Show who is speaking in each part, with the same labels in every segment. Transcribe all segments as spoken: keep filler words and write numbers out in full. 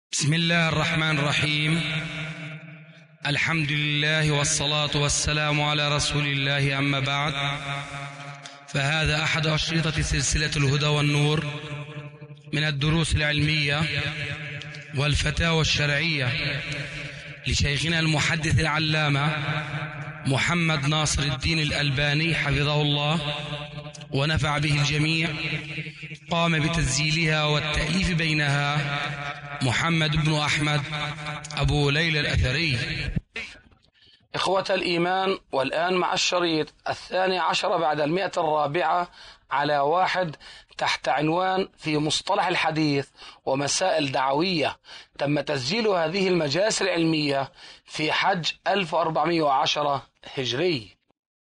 Speaker 1: بسم الله الرحمن الرحيم. الحمد لله والصلاة والسلام على رسول الله، أما بعد، فهذا أحد أشرطة سلسلة الهدى والنور من الدروس العلمية والفتاوى الشرعية لشيخنا المحدث العلامة محمد ناصر الدين الألباني حفظه الله ونفع به الجميع. قام بتسجيلها والتأليف بينها محمد بن أحمد أبو ليلى الأثري. إخوة الإيمان، والآن مع الشريط الثاني عشر بعد المئة الرابعة على واحد تحت عنوان في مصطلح الحديث ومسائل دعوية. تم تسجيل هذه المجالس العلمية في حج ألف وأربعمائة وعشرة هجري.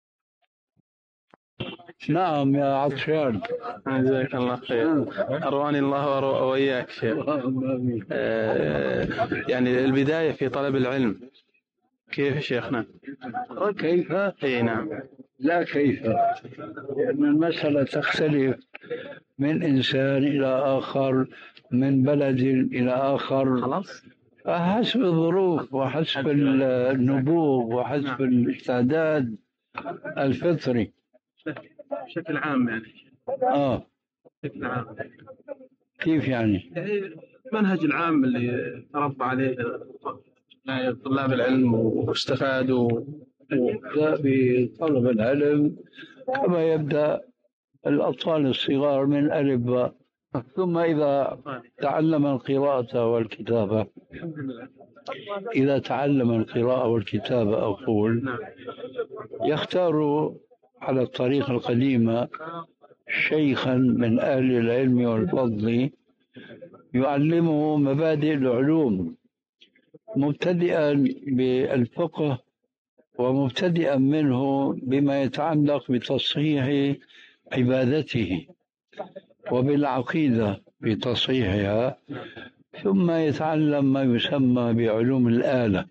Speaker 2: نعم يا عطشان،
Speaker 3: جزاك الله خير. أرواني الله وإياك شيخ. آه يعني البداية في طلب العلم كيف شيخنا؟
Speaker 2: كيف؟
Speaker 3: اي نعم.
Speaker 2: لا كيف، لأن المسألة تختلف من إنسان إلى آخر، من بلد إلى آخر،
Speaker 3: خلاص
Speaker 2: حسب الظروف وحسب النبوغ وحسب الاستعداد الفطري
Speaker 3: بشكل عام يعني.
Speaker 2: آه
Speaker 3: بشكل عام
Speaker 2: كيف يعني؟
Speaker 3: يعني المنهج العام اللي تربى عليه طلاب العلم واستفادوا.
Speaker 2: يبدأ بطلب العلم كما يبدأ الأطفال الصغار من ألف باء، ثم إذا تعلم القراءة والكتابة إذا تعلم القراءة والكتابة أقول يختار على الطريقة القديمة شيخا من أهل العلم والفضل يعلمه مبادئ العلوم، مبتدئا بالفقه ومبتدئا منه بما يتعلق بتصحيح عبادته وبالعقيدة بتصحيحها، ثم يتعلم ما يسمى بعلوم الآلة،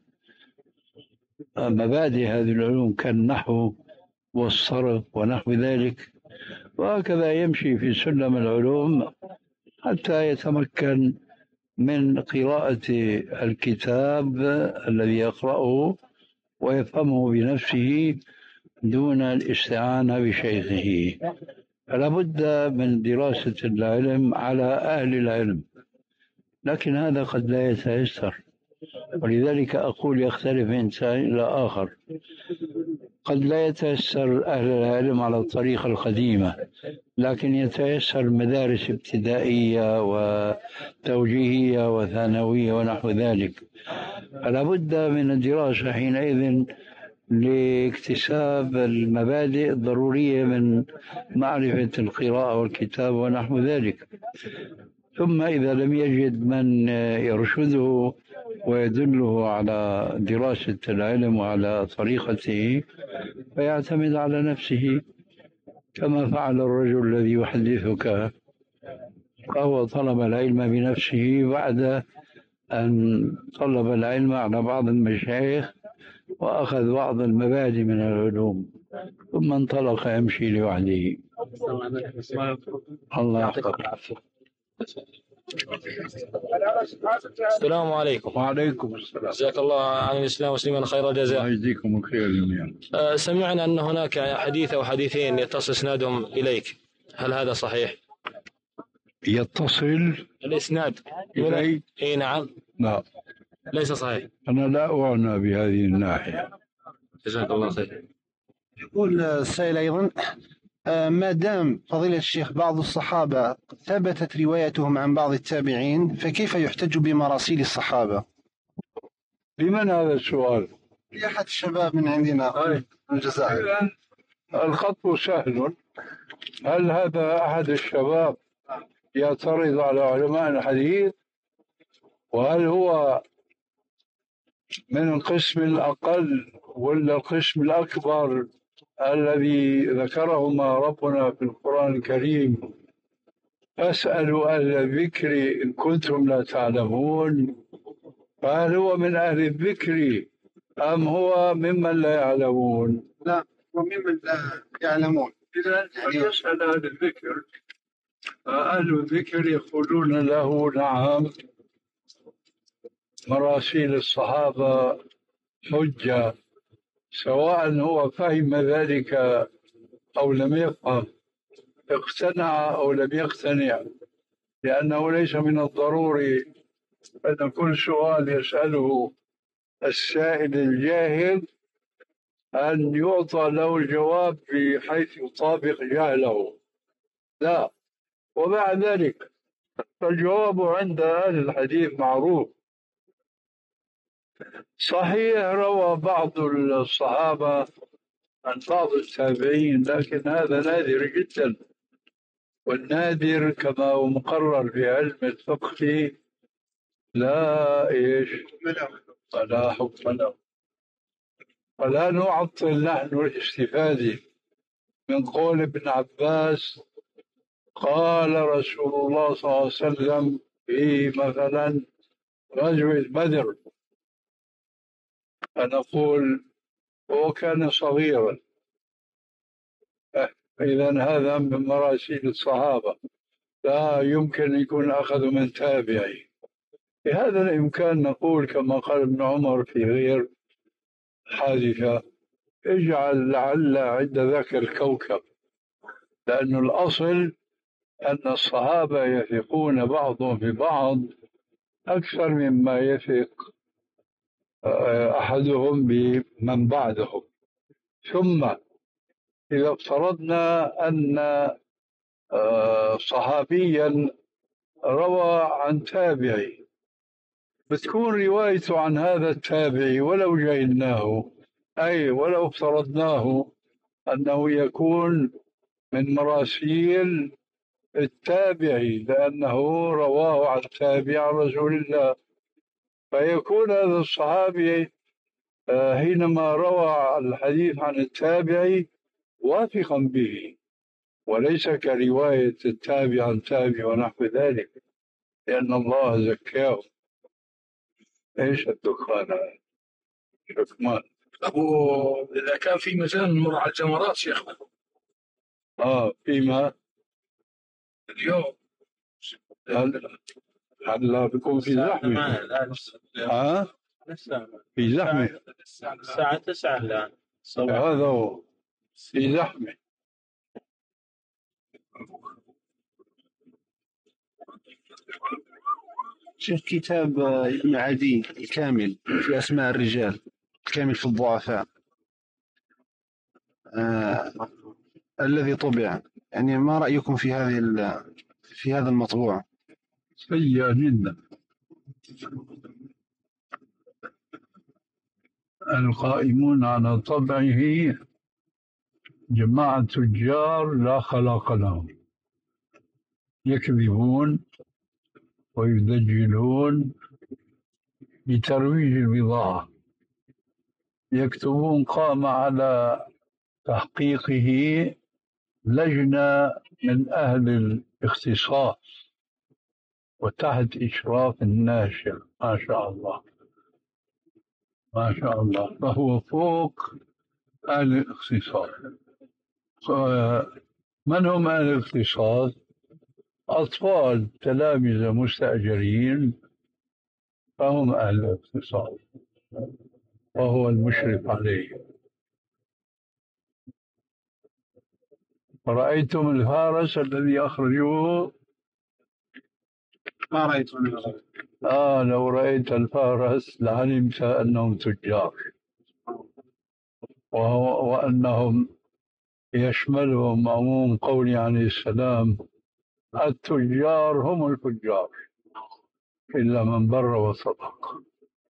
Speaker 2: مبادئ هذه العلوم كالنحو والصرف ونحو ذلك، وهكذا يمشي في سلم العلوم حتى يتمكن من قراءة الكتاب الذي يقرأه ويفهمه بنفسه دون الاستعانة بشيخه. فلا بد من دراسة العلم على أهل العلم، لكن هذا قد لا يتيسر، ولذلك أقول يختلف إنسان إلى آخر. قد لا يتيسر أهل العلم على الطريقة القديمة، لكن يتيسر مدارس ابتدائية وتوجيهية وثانوية ونحو ذلك. فلا بد من الدراسة حينئذ لاكتساب المبادئ الضرورية من معرفة القراءة والكتاب ونحو ذلك. ثم إذا لم يجد من يرشده ويدله على دراسة العلم وعلى طريقته فيعتمد على نفسه، كما فعل الرجل الذي يحدثك، فهو طلب العلم بنفسه بعد أن طلب العلم على بعض المشايخ وأخذ بعض المبادئ من العلوم، ثم انطلق يمشي لوحده. الله يعطيك العافية.
Speaker 4: السلام عليكم.
Speaker 2: وعليكم السلام.
Speaker 4: جزاك الله عن الإسلام مسلما خير الجزاء.
Speaker 2: يجزيكم الخير جميعا.
Speaker 4: أه سمعنا أن هناك حديث أو حديثين يتصل إسنادهم إليك، هل هذا صحيح؟
Speaker 2: يتصل
Speaker 4: الإسناد
Speaker 2: إلي؟
Speaker 4: إيه نعم.
Speaker 2: لا
Speaker 4: ليس صحيح.
Speaker 2: أنا لا أعنى بهذه الناحية.
Speaker 4: جزاك الله خير.
Speaker 5: يقول السائل أيضا: ما دام فضيلة الشيخ بعض الصحابة ثبتت روايتهم عن بعض التابعين، فكيف يحتج بمراسيل الصحابة؟
Speaker 2: لمن هذا السؤال؟
Speaker 5: لأحد الشباب من عندنا من الجزائر.
Speaker 2: الخط سهل. هل هذا أحد الشباب يعترض على علماء الحديث؟ وهل هو من القسم الأقل ولا القسم الأكبر الذي ذكرهما ربنا في القرآن الكريم؟ فاسألوا أهل الذكر إن كنتم لا تعلمون. فهل هو من أهل الذكر أم هو ممن لا يعلمون؟
Speaker 5: لا، وممن لا يعلمون.
Speaker 2: إذا يسأل أهل الذكر، أهل الذكر يقولون له: نعم مراسيل الصحابة حجة، سواء هو فهم ذلك أو لم يفهم، اقتنع أو لم يقتنع، لأنه ليس من الضروري أن كل سؤال يسأله السائل الجاهل أن يعطى له الجواب بحيث يطابق جهله، لا. ومع ذلك فالجواب عند أهل الحديث معروف. صحيح روى بعض الصحابة عن بعض التابعين، لكن هذا نادر جدا، والنادر كما هو مقرر في علم الفقه لا إيش ولا حكم له. ولا نعطل نحن الاستفادة من قول ابن عباس قال رسول الله صلى الله عليه وسلم في مثلا غزوة بدر، فنقول هو كان صغيرا، إذا هذا من مراسيل الصحابة، لا يمكن يكون أخذ من تابعي. بهذا الإمكان نقول كما قال ابن عمر في غير حادثة اجعل لعل عند ذاك الكوكب، لأن الأصل أن الصحابة يثقون بعضهم ببعض أكثر مما يثق أحدهم بمن بعدهم. ثم إذا افترضنا أن صحابيا روى عن تابعي، بتكون روايته عن هذا التابعي ولو جئناه، أي ولو افترضناه أنه يكون من مراسيل التابعي لأنه رواه عن تابع رسول الله، فيكون هذا الصحابي حينما روى الحديث عن التابعي واثقا به، وليس كرواية التابع عن تابع ونحو ذلك، لأن الله زكاه. ايش الدخان هذا؟ شكمان
Speaker 6: أبو إذا كان في مثلا نمر على الجمرات شيخنا.
Speaker 2: اه فيما
Speaker 6: اليوم
Speaker 2: هلا هلا بيكون في زحمة. ها في زحمة
Speaker 7: الساعة تسعة الآن.
Speaker 2: هذا هو في زحمة.
Speaker 5: شيخ كتاب ابن عدي الكامل في أسماء الرجال، الكامل في الضعفاء، آه الذي طبع، يعني ما رأيكم في هذه في هذا المطبوع؟
Speaker 2: سيء جدا. القائمون على طبعه جماعة تجار لا خلاق لهم، يكذبون ويدجلون لترويج البضاعة، يكتبون قام على تحقيقه لجنة من أهل الاختصاص وتحت إشراف الناشر، ما شاء الله ما شاء الله، فهو فوق أهل الاختصاص. من هم أهل الاختصاص؟ أطفال تلامذة مستأجرين، فهم أهل الاختصاص وهو المشرف عليه. رأيتم الفارس الذي أخرجوه؟
Speaker 5: ما رأيت.
Speaker 2: آه لو رأيت الفارس لعلمت أنهم تجار، وهو وأنهم يشملهم عموم قوله عليه السلام التجار هم الفجار إلا من بر وصدق.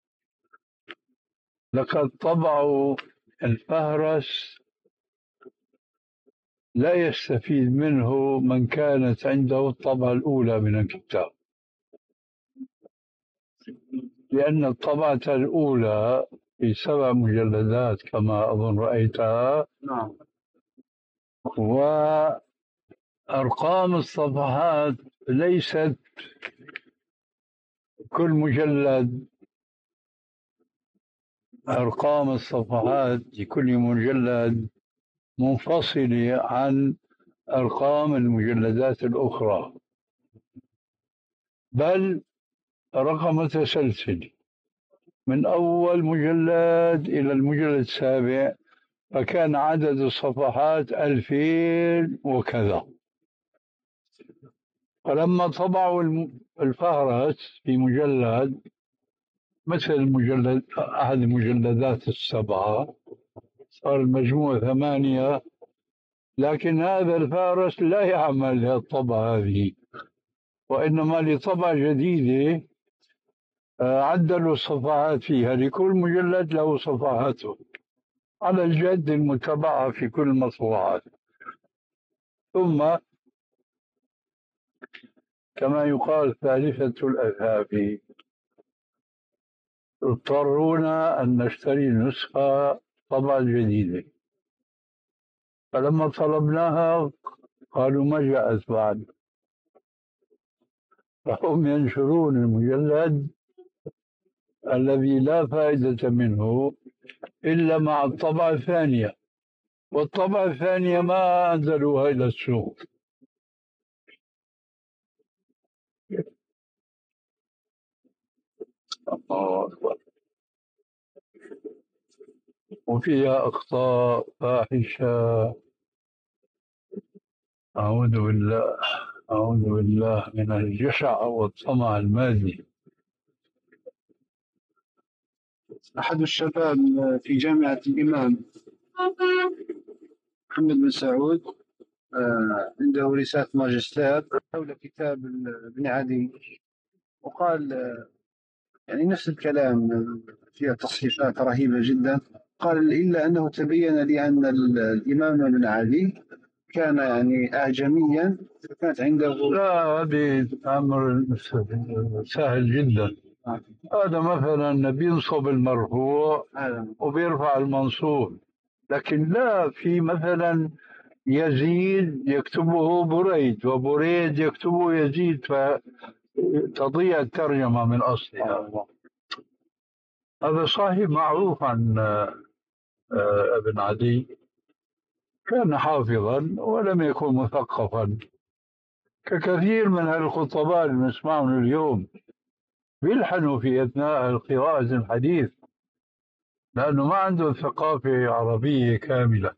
Speaker 2: لقد طبعوا الفهرس لا يستفيد منه من كانت عنده الطبعة الأولى من الكتاب، لأن الطبعة الأولى في سبع مجلدات كما أظن رأيتها،
Speaker 5: نعم،
Speaker 2: وأرقام الصفحات ليست كل مجلد، أرقام الصفحات لكل مجلد منفصلة عن أرقام المجلدات الأخرى، بل رقم متسلسل، من أول مجلد إلى المجلد السابع، فكان عدد الصفحات ألفين وكذا. فلما طبعوا الفهرس في مجلد مثل المجلد أحد المجلدات السبعة، صار المجموع ثمانية، لكن هذا الفارس لا يعمل الطبعة هذه، وإنما لطبعة جديدة عدلوا الصفحات فيها، لكل مجلد له صفحاته على الجد المتبعة في كل المطبوعات. ثم كما يقال ثالثة الأذهاب، اضطرونا أن نشتري نسخة طبعة جديدة، فلما طلبناها قالوا ما جاءت بعد، فهم ينشرون المجلد الذي لا فائدة منه إلا مع الطبعة الثانية، والطبعة الثانية ما أنزلوها إلى السوق. الله أكبر. وفيها أخطاء فاحشة، أعوذ بالله أعوذ بالله من الجشع والطمع المادي.
Speaker 5: أحد الشباب في جامعة الإمام محمد بن سعود عنده رسالة ماجستير حول كتاب ابن عدي، وقال يعني نفس الكلام، فيها تصحيحات رهيبة جدا. قال إلا أنه تبين لي أن الإمام ابن عدي كان يعني أعجميا، فكانت عنده.
Speaker 2: لا، هذا أمر سهل جدا. هذا مثلا بينصب المرفوع وبيرفع المنصوب، لكن لا في مثلا يزيد يكتبه بريد وبريد يكتبه يزيد، فتضيع الترجمة من أصلها. هذا صحيح معروف عن ابن عدي، كان حافظا ولم يكن مثقفا ككثير من الخطباء اللي نسمعهم اليوم، بيلحنوا في أثناء قراءة الحديث لأنه ما عنده ثقافة عربية كاملة.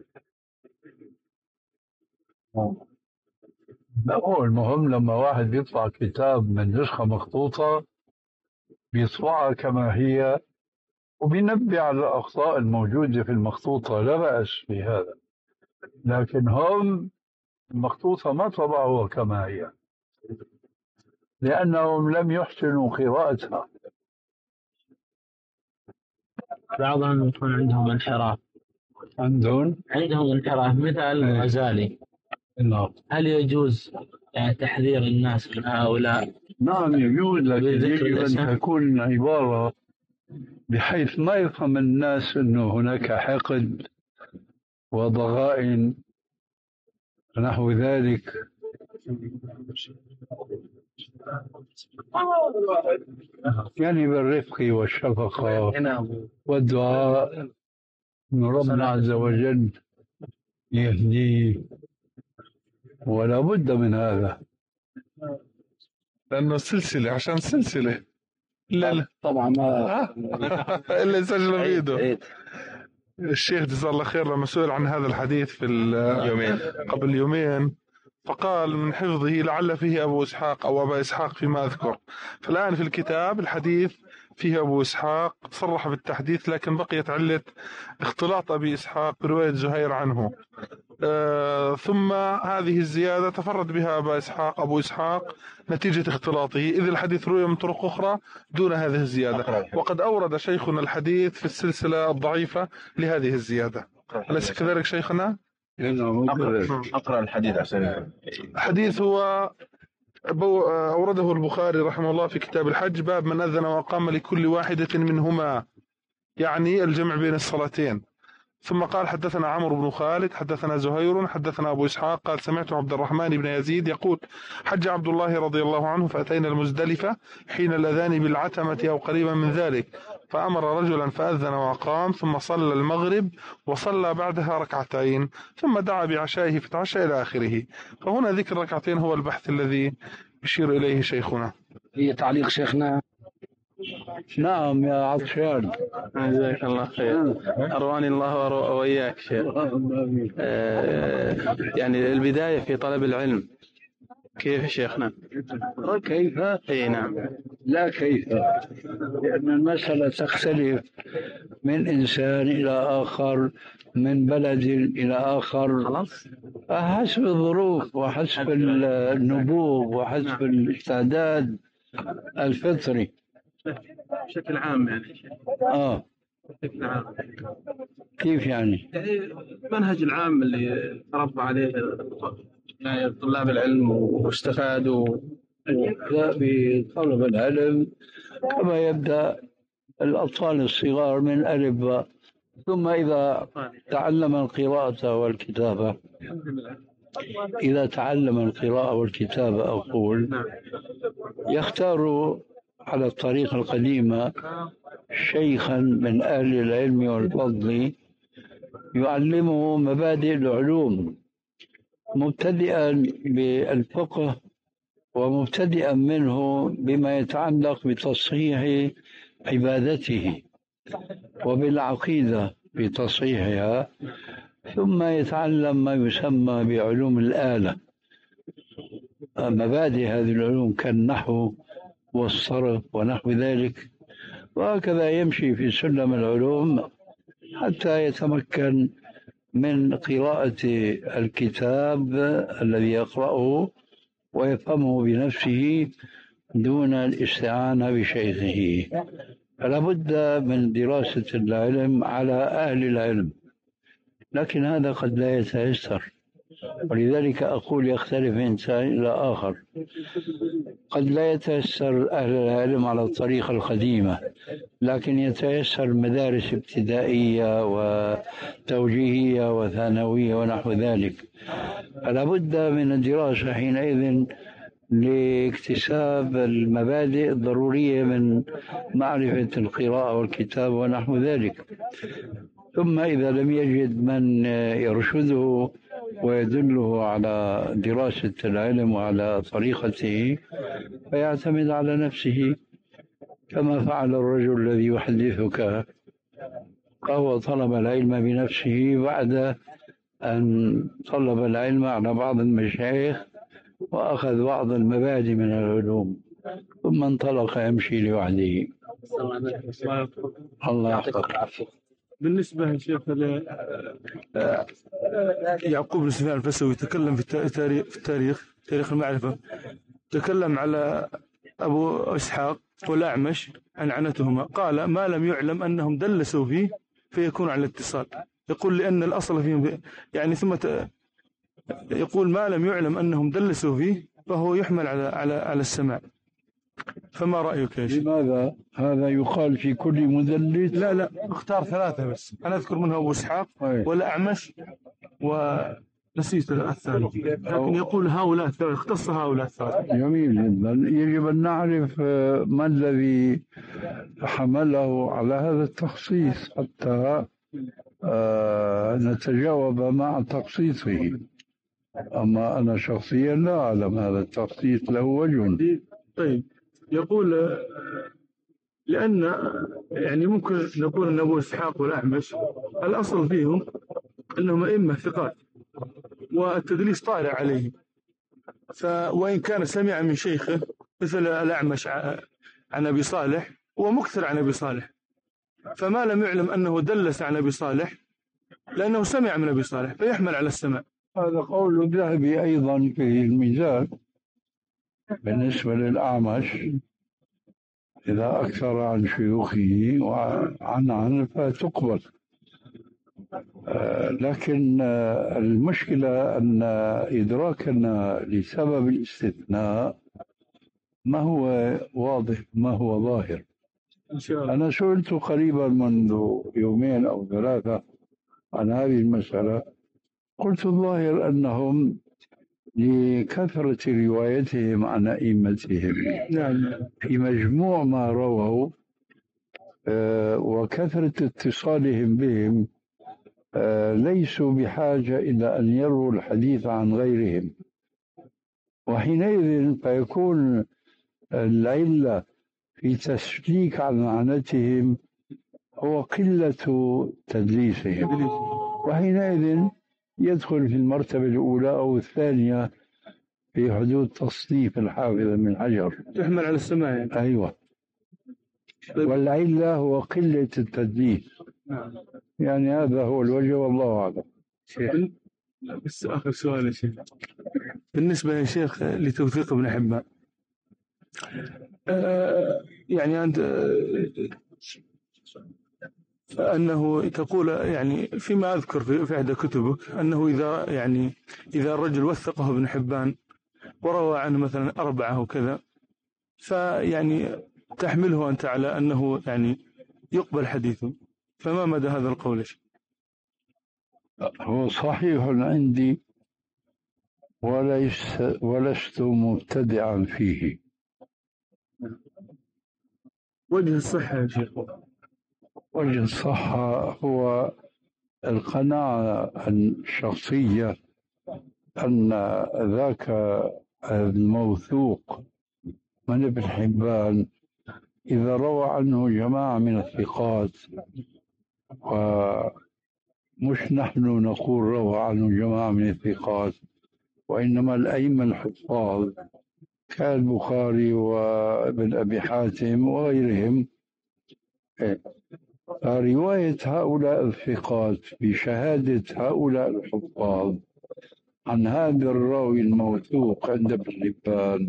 Speaker 2: هو المهم لما واحد بيطبع كتاب من نسخة مخطوطة بيطبعها كما هي وبينبه على الأخطاء الموجودة في المخطوطة، لا بأس بهذا، لكن هم المخطوطة ما طبعوها كما هي لأنهم لم يحسنوا قراءتها.
Speaker 7: بعضهم يكون عندهم انحراف
Speaker 2: عندهم
Speaker 7: عندهم انحراف مثل الغزالي.
Speaker 2: نعم.
Speaker 7: هل يجوز يعني تحذير الناس من هؤلاء؟
Speaker 2: نعم يجوز، لكن يجب أن تكون عبارة بحيث ما يفهم الناس أنه هناك حقد وضغائن نحو ذلك. يعني بالرفق والشفقة والدعاء من ربنا عز وجل يهديه، ولا بد من هذا
Speaker 8: لأنه سلسلة، عشان سلسلة لا لا
Speaker 5: طبعا ما
Speaker 8: اللي يسجل بيده. الشيخ جزاه الله خير لما سئل عن هذا الحديث في اليومين قبل يومين فقال من حفظه لعل فيه أبو إسحاق أو أبا إسحاق فيما أذكر. فالآن في الكتاب الحديث فيه أبو إسحاق صرح بالتحديث، لكن بقيت علة اختلاط أبي إسحاق برواية زهير عنه. آه ثم هذه الزيادة تفرد بها أبا إسحاق أبو إسحاق نتيجة اختلاطه، إذ الحديث روي من طرق أخرى دون هذه الزيادة، وقد أورد شيخنا الحديث في السلسلة الضعيفة لهذه الزيادة. أليس كذلك شيخنا؟
Speaker 9: أقرأ الحديث عشان
Speaker 8: الحديث هو أورده البخاري رحمه الله في كتاب الحج، باب من أذن وأقام لكل واحدة منهما، يعني الجمع بين الصلاتين. ثم قال حدثنا عمرو بن خالد حدثنا زهير حدثنا أبو إسحاق قال سمعت عبد الرحمن بن يزيد يقول حج عبد الله رضي الله عنه فأتينا المزدلفة حين الأذان بالعتمة أو قريبا من ذلك، فأمر رجلا فأذن وأقام ثم صلى المغرب وصلى بعدها ركعتين ثم دعا بعشائه فتعشى إلى آخره. فهنا ذكر ركعتين هو البحث الذي يشير إليه شيخنا.
Speaker 5: هي تعليق شيخنا
Speaker 2: نعم يا عطشان.
Speaker 3: جزاك الله خير. أرواني الله وإياك شيخ. آه يعني البداية في طلب العلم كيف شيخنا؟
Speaker 2: كيف؟
Speaker 3: اي نعم.
Speaker 2: لا كيف، لأن المسألة تختلف من إنسان إلى آخر، من بلد إلى آخر، حسب الظروف وحسب النبوغ وحسب الاستعداد الفطري
Speaker 3: بشكل عام يعني.
Speaker 2: آه
Speaker 3: بشكل عام
Speaker 2: كيف يعني؟
Speaker 3: يعني المنهج العام اللي تربى عليه يعني طلاب العلم واستفادوا.
Speaker 2: يبدأ بطلب العلم كما يبدأ الأطفال الصغار من ألف باء، ثم إذا تعلم القراءة والكتابة إذا تعلم القراءة والكتابة أقول يختار على الطريقة القديمة شيخا من أهل العلم والفضل يعلمه مبادئ العلوم مبتدئا بالفقه ومبتدئا منه بما يتعلق بتصحيح عبادته وبالعقيدة بتصحيحها، ثم يتعلم ما يسمى بعلوم الآلة، مبادئ هذه العلوم كالنحو والصرف ونحو ذلك، وهكذا يمشي في سلم العلوم حتى يتمكن من قراءة الكتاب الذي يقرأه ويفهمه بنفسه دون الاستعانة بشيخه. فلا بد من دراسة العلم على أهل العلم، لكن هذا قد لا يتيسر، ولذلك أقول يختلف إنسان إلى آخر. قد لا يتيسر أهل العلم على الطريقة القديمة، لكن يتيسر مدارس ابتدائية وتوجيهية وثانوية ونحو ذلك. فلا بد من الدراسة حينئذ لاكتساب المبادئ الضرورية من معرفة القراءة والكتاب ونحو ذلك. ثم إذا لم يجد من يرشده ويدله على دراسة العلم وعلى طريقته فيعتمد على نفسه، كما فعل الرجل الذي يحدثك، فهو طلب العلم بنفسه بعد أن طلب العلم على بعض المشايخ وأخذ بعض المبادئ من العلوم، ثم انطلق يمشي لوحده. الله يحفظك.
Speaker 8: بالنسبة للشيخ يعقوب بن سفيان الفسوي تكلم في التاريخ في التاريخ تاريخ المعرفة، تكلم على أبو إسحاق والأعمش عن عنتهما، قال ما لم يعلم أنهم دلسوا فيه فيكون على الاتصال. يقول لأن الأصل فيهم يعني، ثم يقول ما لم يعلم أنهم دلسوا فيه فهو يحمل على على على السماع. فما رأيك يا شيخ؟
Speaker 2: لماذا هذا يقال في كل مدلس؟
Speaker 8: لا لا اختار ثلاثة بس، أنا أذكر منها أبو إسحاق والأعمش ونسيت الثاني، لكن يقول هؤلاء الثلاثة، اختص هؤلاء الثلاثة.
Speaker 2: جميل جدا. يجب أن نعرف ما الذي حمله على هذا التخصيص حتى نتجاوب مع تخصيصه. أما أنا شخصيا لا أعلم هذا التخصيص له وجه.
Speaker 8: طيب يقول لأن يعني ممكن نقول أن أبو إسحاق والأعمش الأصل فيهم أنهم أئمة ثقات والتدليس طارئ عليهم، وإن كان سمع من شيخه مثل الأعمش عن أبي صالح ومكثر عن أبي صالح، فما لم يعلم أنه دلس عن أبي صالح لأنه سمع من أبي صالح فيحمل على السماع.
Speaker 2: هذا قول الذهبي أيضا في الميزان بالنسبة للأعمش، إذا أكثر عن شيوخه وعن عن فتقبل. آه لكن آه المشكلة أن إدراكنا لسبب الاستثناء ما هو واضح ما هو ظاهر. أنا سئلت قريبا منذ يومين أو ثلاثة عن هذه المسألة، قلت الظاهر أنهم لكثرة روايتهم عن أئمتهم في مجموع ما رووا آه وكثرة اتصالهم بهم آه ليسوا بحاجة إلى أن يروا الحديث عن غيرهم، وحينئذ فيكون العلة في تسليك عن معنتهم هو قلة تدليسهم، وحينئذ يدخل في المرتبة الأولى أو الثانية في حدود تصنيف الحافظ من حجر،
Speaker 10: تحمل على السماع يعني.
Speaker 2: أيوة. والعلة هو قلة التدليس، يعني هذا هو الوجه والله أعلم.
Speaker 10: بس آخر سؤال يا شيخ، بالنسبة يا شيخ لتوثيق ابن حبان، آه يعني أنت آه أنه تقول يعني فيما أذكر في, في إحدى كتبك أنه إذا يعني إذا الرجل وثقه ابن حبان وروى عنه مثلا أربعة وكذا، فيعني تحمله أنت على أنه يعني يقبل حديثه، فما مدى هذا القول يا شيخ؟
Speaker 2: هو صحيح عندي وليس ولست مبتدعا فيه.
Speaker 10: وجه الصحة يا شيخ؟
Speaker 2: وجه الصحة هو القناعة الشخصية أن ذاك الموثوق من ابن حبان إذا روى عنه جماعة من الثقات، ومش نحن نقول روى عنه جماعة من الثقات، وإنما الأئمة الحفاظ كالبخاري وابن أبي حاتم وغيرهم، رواية هؤلاء الثقات بشهادة هؤلاء الحفاظ عن هذا الراوي الموثوق عند ابن حبان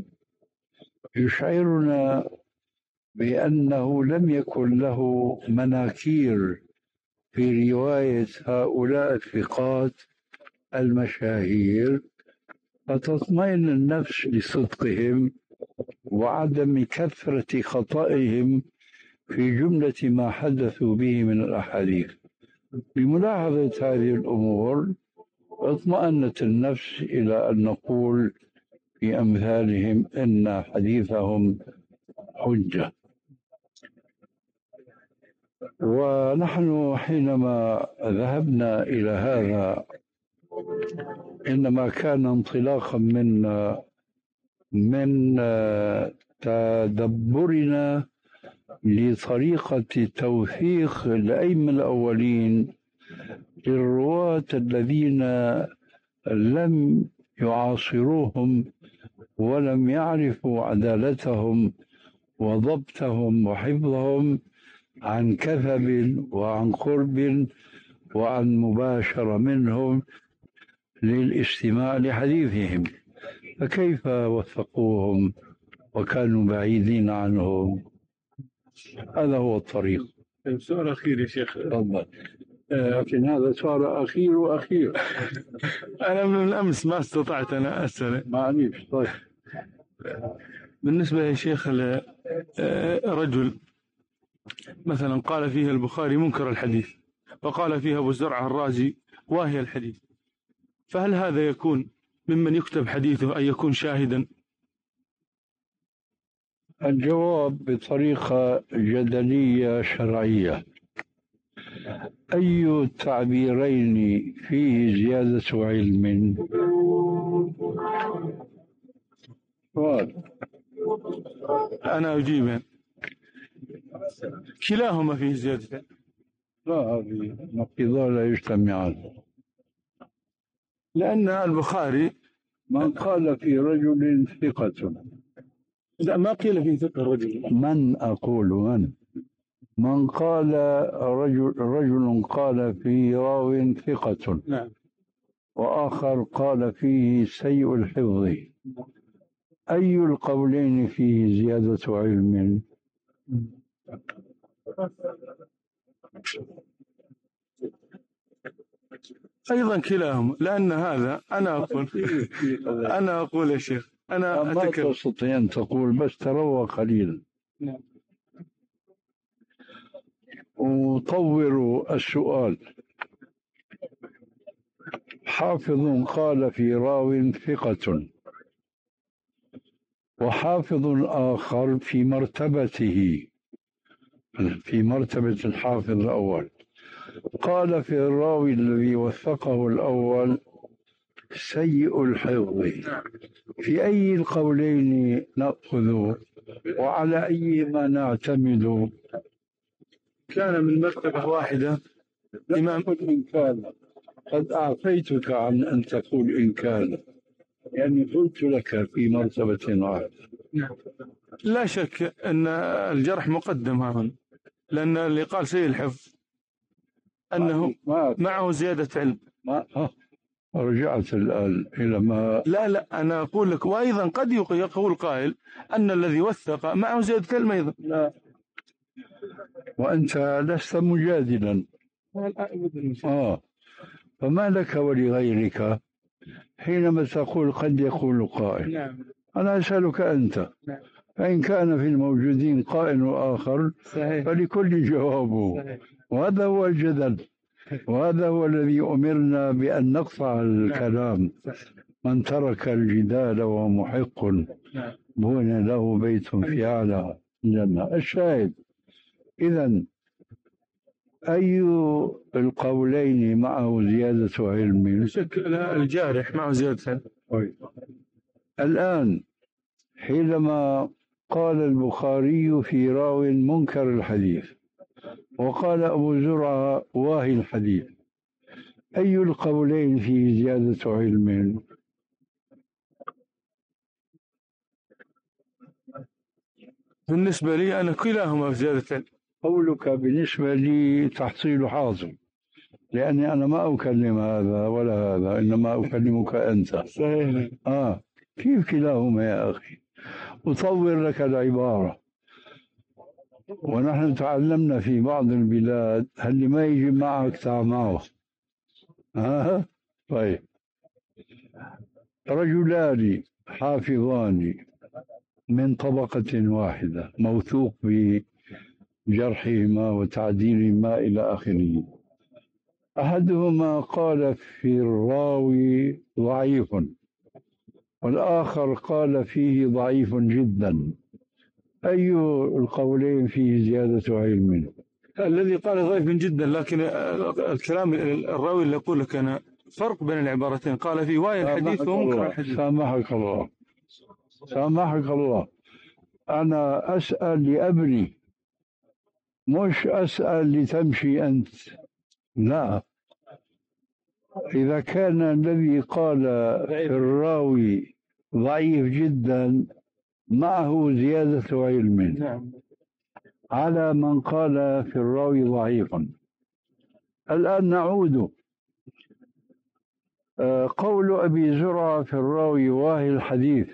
Speaker 2: يشعرنا بأنه لم يكن له مناكير في رواية هؤلاء الثقات المشاهير، فتطمئن النفس لصدقهم وعدم كثرة خطئهم في جملة ما حدثوا به من الأحاديث. بملاحظة هذه الأمور اطمأنت النفس إلى أن نقول في أمثالهم إن حديثهم حجة. ونحن حينما ذهبنا إلى هذا إنما كان انطلاقا من من تدبرنا لطريقة توثيق الأئمة الأولين للرواة الذين لم يعاصروهم ولم يعرفوا عدالتهم وضبطهم وحفظهم عن كذب وعن قرب وعن مباشرة منهم للاستماع لحديثهم، فكيف وثقوهم وكانوا بعيدين عنهم؟ هذا هو الطريق.
Speaker 10: سؤال أخير يا شيخ.
Speaker 2: تفضل. لكن هذا صار أخير وأخير.
Speaker 10: أنا من الأمس ما استطعت أنا أسأل.
Speaker 2: معليش. طيب.
Speaker 10: بالنسبة يا شيخ لرجل مثلا قال فيه البخاري منكر الحديث وقال فيه أبو زرعة الرازي واهي الحديث، فهل هذا يكون ممن يكتب حديثه أن يكون شاهدا؟
Speaker 2: الجواب بطريقة جدلية شرعية. أي التعبيرين فيه زيادة علم؟
Speaker 10: أنا أجيب كلاهما فيه زيادة.
Speaker 2: لا، هذه نقيضان لا يجتمعان،
Speaker 10: لأن البخاري
Speaker 2: من قال في رجل ثقة.
Speaker 10: لا، ما قيل في ثقة الرجل.
Speaker 2: من أقول من من قال رجل رجل قال في راو ثقة.
Speaker 10: نعم.
Speaker 2: وآخر قال فيه سيء الحفظ، أي القولين فيه زيادة علم؟
Speaker 10: أيضا كلاهما، لأن هذا أنا أقول أنا أقول يا شيخ أنا
Speaker 2: ما تستطيع أن تقول، بس تروى قليلا.
Speaker 10: نعم.
Speaker 2: وطوروا السؤال. حافظ قال في راو ثقة، وحافظ آخر في مرتبته في مرتبة الحافظ الأول قال في الراوي الذي وثقه الأول سيء الحفظ، في أي القولين نأخذ وعلى أيهما نعتمد؟
Speaker 10: كان من مرتبة واحدة
Speaker 2: إمام إن كان، قد أعطيتك عن أن تقول إن كان، يعني قلت لك في مرتبة واحدة.
Speaker 10: لا شك أن الجرح مقدم هنا، لأن اللي قال سيء الحفظ أنه معه زيادة علم.
Speaker 2: ما رجعت الآن إلى ما
Speaker 10: لا لا أنا أقول لك، وأيضا قد يقول قائل أن الذي وثق معه زيادة علم أيضا.
Speaker 2: لا، وأنت لست مجادلا. آه فما لك ولغيرك حينما تقول قد يقول قائل؟
Speaker 10: نعم.
Speaker 2: أنا أسألك أنت.
Speaker 10: نعم.
Speaker 2: فإن كان في الموجودين قائل آخر
Speaker 10: صحيح.
Speaker 2: فلكل جوابه.
Speaker 10: صحيح.
Speaker 2: وهذا هو الجدل، وهذا هو الذي أمرنا بأن نقطع الكلام. من ترك الجدال وهو محق بني له بيت في أعلى الجنة. الشاهد إذن أي القولين معه زيادة علم؟
Speaker 10: شكل الجارح معه زيادة علم.
Speaker 2: الآن حينما قال البخاري في راو منكر الحديث وقال أبو زرعة واهي الحديث، أي القولين فيه زيادة علم؟
Speaker 10: بالنسبة لي أنا كلاهما زيادة علم.
Speaker 2: قولك بالنسبة لي تحصيل حاصل، لأني أنا ما أكلم هذا ولا هذا، إنما أكلمك أنت.
Speaker 10: صحيح.
Speaker 2: آه كيف كلاهما يا أخي؟ أطور لك العبارة. ونحن تعلمنا في بعض البلاد اللي ما يجي معك تعال معه. آه طيب. رجلان حافظان من طبقة واحدة موثوق بجرحهما وتعديلهما إلى آخره، أحدهما قال في الراوي ضعيف والآخر قال فيه ضعيف جدا، أي القولين فيه زيادة علم؟
Speaker 10: الذي قال ضعيف جدا، لكن الكلام الراوي اللي أقول لك أنا فرق بين العبارتين، قال في واي الحديث ومنكر الحديث.
Speaker 2: سامحك الله، سامحك الله، أنا أسأل لأبني مش أسأل لتمشي أنت. لا، إذا كان الذي قال في الراوي ضعيف جدا معه زيادة علم
Speaker 10: نعم.
Speaker 2: على من قال في الراوي ضعيف. الآن نعود. قول أبي زرعة في الراوي واهي الحديث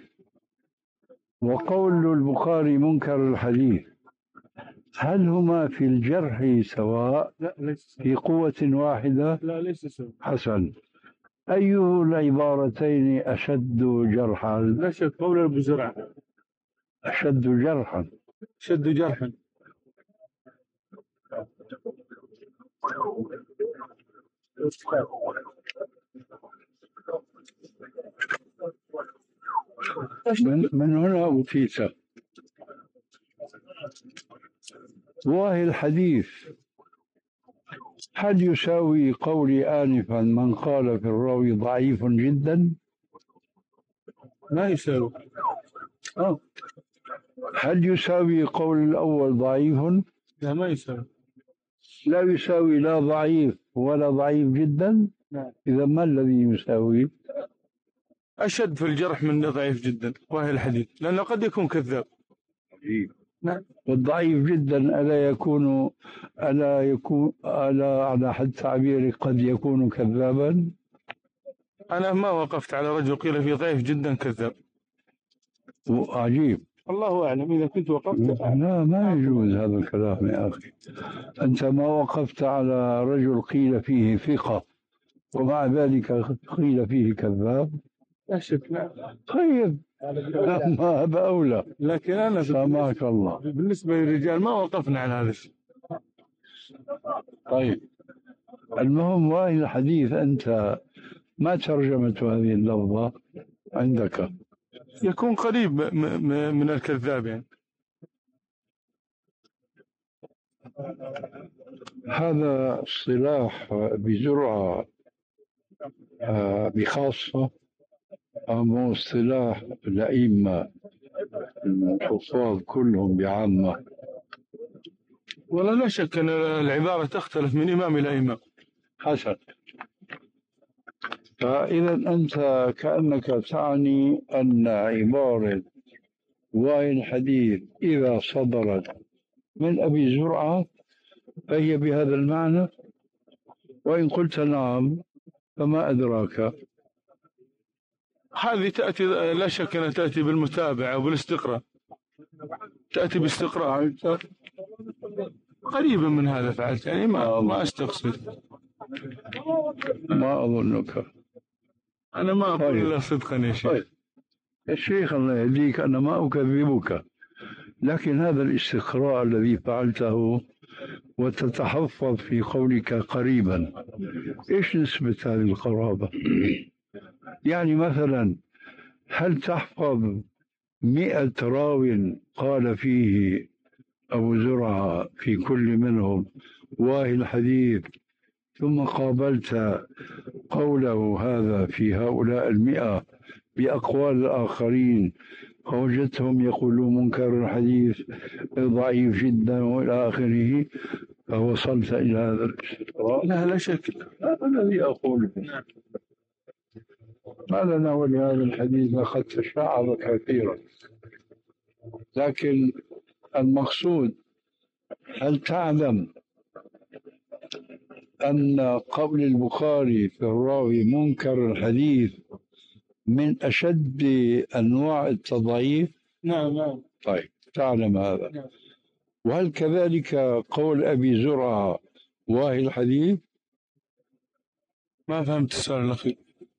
Speaker 2: وقول البخاري منكر الحديث، هل هما في الجرح سواء؟
Speaker 10: لا ليس.
Speaker 2: في قوة واحدة؟
Speaker 10: لا ليس سواء.
Speaker 2: حسن. أي العبارتين أشد جرحا؟
Speaker 10: لا شك قول أبو زرعة
Speaker 2: أشد جرحا.
Speaker 10: أشد جرحا.
Speaker 2: من, من هنا أوتيت. واهي الحديث هل يساوي قولي آنفا من قال في الراوي ضعيف جدا؟
Speaker 10: لا يساوي.
Speaker 2: آه. هل يساوي قول الأول ضعيف؟
Speaker 10: لا ما يساوي.
Speaker 2: لا يساوي لا ضعيف ولا ضعيف جدا.
Speaker 10: نعم.
Speaker 2: إذا ما الذي يساوي؟
Speaker 10: أشد في الجرح من ضعيف جدا واهي الحديث، لأنه قد يكون كذاب.
Speaker 2: نعم. والضعيف جدا ألا يكون ألا يكون ألا على حد تعبيري قد يكون كذابا؟
Speaker 10: أنا ما وقفت على رجل قيل فيه ضعيف جدا كذاب.
Speaker 2: عجيب.
Speaker 10: الله أعلم إذا كنت وقفت.
Speaker 2: لا ما يجوز هذا الكلام يا أخي. أنت ما وقفت على رجل قيل فيه ثقة ومع ذلك قيل فيه كذاب.
Speaker 10: لا شك. نعم.
Speaker 2: طيب ما هذا أولى.
Speaker 10: لكن أنا
Speaker 2: سامحك الله
Speaker 10: بالنسبة للرجال ما وقفنا على هذا الشيء.
Speaker 2: طيب المهم واهي الحديث أنت ما ترجمة هذه اللفظة عندك؟
Speaker 10: يكون قريب من الكذاب يعني.
Speaker 2: هذا اصطلاح بزرعة بخاصة أم اصطلاح الأئمة الحفاظ كلهم بعامة.
Speaker 10: ولا لا شك أن العبارة تختلف من إمام إلى إمام.
Speaker 2: حسن. فإذا أنت كأنك تعني أن عبارة واهي الحديث إذا صدرت من أبي زرعة فهي بهذا المعنى، وإن قلت نعم فما أدراك.
Speaker 10: هذه تأتي لا شك أنها تأتي بالمتابعة وبالاستقراء، تأتي باستقراء قريبا من هذا فعلت، يعني ما ما أستقصد.
Speaker 2: ما أظنك.
Speaker 10: أنا ما أقول
Speaker 2: طيب.
Speaker 10: إلا صدقا يا شيخ.
Speaker 2: طيب. يا شيخ الله يهديك، أنا ما أكذبك، لكن هذا الاستقراء الذي فعلته وتتحفظ في قولك قريبا، إيش نسبة هذه القرابة؟ يعني مثلا هل تحفظ مئة راو قال فيه أبو زرعة في كل منهم واهي الحديث، ثم قابلت قوله هذا في هؤلاء المئة بأقوال الآخرين فوجدتهم يقولون منكر الحديث ضعيف جدا وإلى آخره، فوصلت إلى هذا الاستقراء؟
Speaker 10: لا لا شك.
Speaker 2: هذا الذي أقول. ما لنا ولهذا الحديث لقد تشعب كثيرا، لكن المقصود هل تعلم أن قول البخاري في الراوي منكر الحديث من أشد أنواع التضعيف؟
Speaker 10: نعم نعم.
Speaker 2: طيب تعلم هذا.
Speaker 10: نعم.
Speaker 2: وهل كذلك قول أبي زرعة واهي الحديث؟
Speaker 10: ما فهمت السؤال الأخير.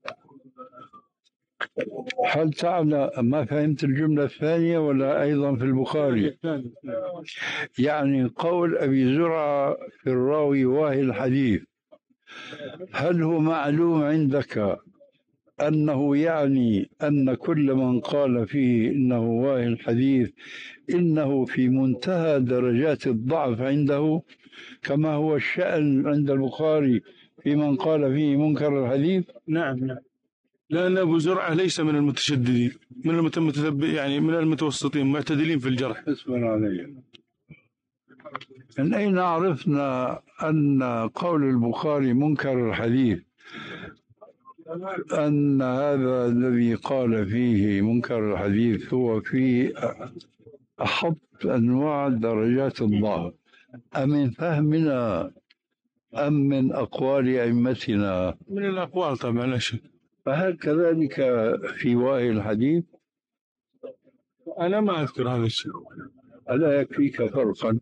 Speaker 2: هل تعلم؟ ما فهمت الجملة الثانية ولا أيضا في البخاري؟ يعني قول أبي زرعة في الراوي واهي الحديث، هل هو معلوم عندك أنه يعني أن كل من قال فيه إنه واهي الحديث إنه في منتهى درجات الضعف عنده، كما هو الشأن عند البخاري في من قال فيه منكر الحديث؟
Speaker 10: نعم نعم. لأن أبو زرعة ليس من المتشددين، من المتثبت يعني من المتوسطين معتدلين في الجرح.
Speaker 2: اسمع علي. من أين عرفنا أن قول البخاري منكر الحديث أن هذا الذي قال فيه منكر الحديث هو في أحط أنواع درجات الضعف؟ أم من فهمنا أم من أقوال أئمتنا؟
Speaker 10: من الأقوال طبعا لا شك.
Speaker 2: فهل كذلك في واهي الحديث؟
Speaker 10: أنا ما أذكر هذا الشيء.
Speaker 2: ألا يكفيك فرقا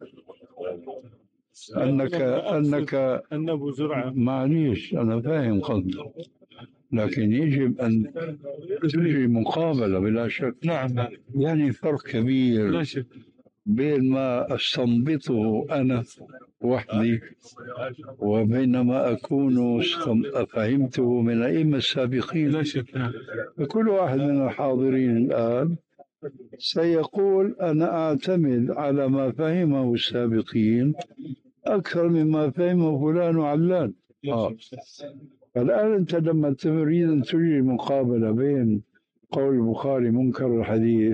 Speaker 2: أنك أنك
Speaker 10: أن أبو زرعة؟
Speaker 2: معليش أنا فاهم قصدك، لكن يجب أن تجري مقابلة بلا شك.
Speaker 10: نعم.
Speaker 2: يعني فرق كبير
Speaker 10: لا شك
Speaker 2: بين ما أستنبطه أنا وحدي وبين ما أكون فهمته من الأئمة السابقين.
Speaker 10: لا شك.
Speaker 2: فكل واحد من الحاضرين الآن سيقول أنا أعتمد على ما فهمه السابقين أكثر مما فهمه فلان وعلان. آه. فالآن أنت لما تريد أن تجري مقابلة بين قول البخاري منكر الحديث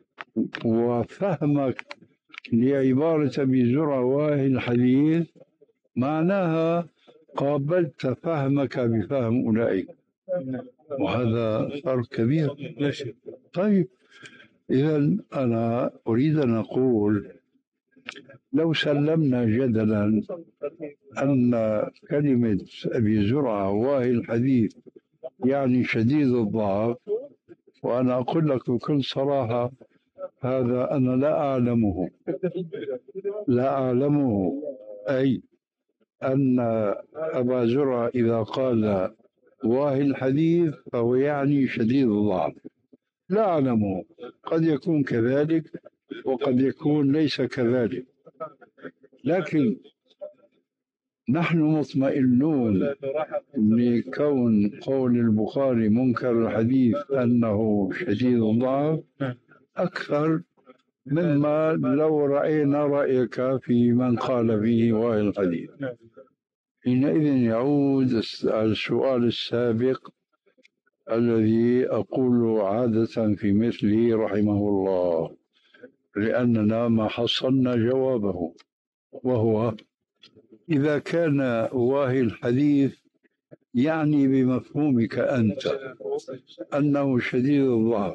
Speaker 2: وفهمك لعبارة أبي زرعة واهي الحديث، معناها قابلت فهمك بفهم أولئك، وهذا فرق كبير. طيب إذا أنا أريد أن أقول لو سلمنا جدلا أن كلمة أبي زرعة واهي الحديث يعني شديد الضعف، وأنا أقول لك بكل صراحة هذا أنا لا أعلمه لا أعلمه أي أن أبا زرعة إذا قال واهي الحديث فهو يعني شديد الضعف، لا أعلمه. قد يكون كذلك وقد يكون ليس كذلك، لكن نحن مطمئنون لكون قول البخاري منكر الحديث أنه شديد الضعف أكثر مما لو رأينا رأيك في من قال فيه واهي الحديث. حينئذ يعود السؤال السابق الذي أقول عادة في مثله رحمه الله: لأننا ما حصلنا جوابه، وهو إذا كان واهي الحديث يعني بمفهومك أنت أنه شديد الضعف،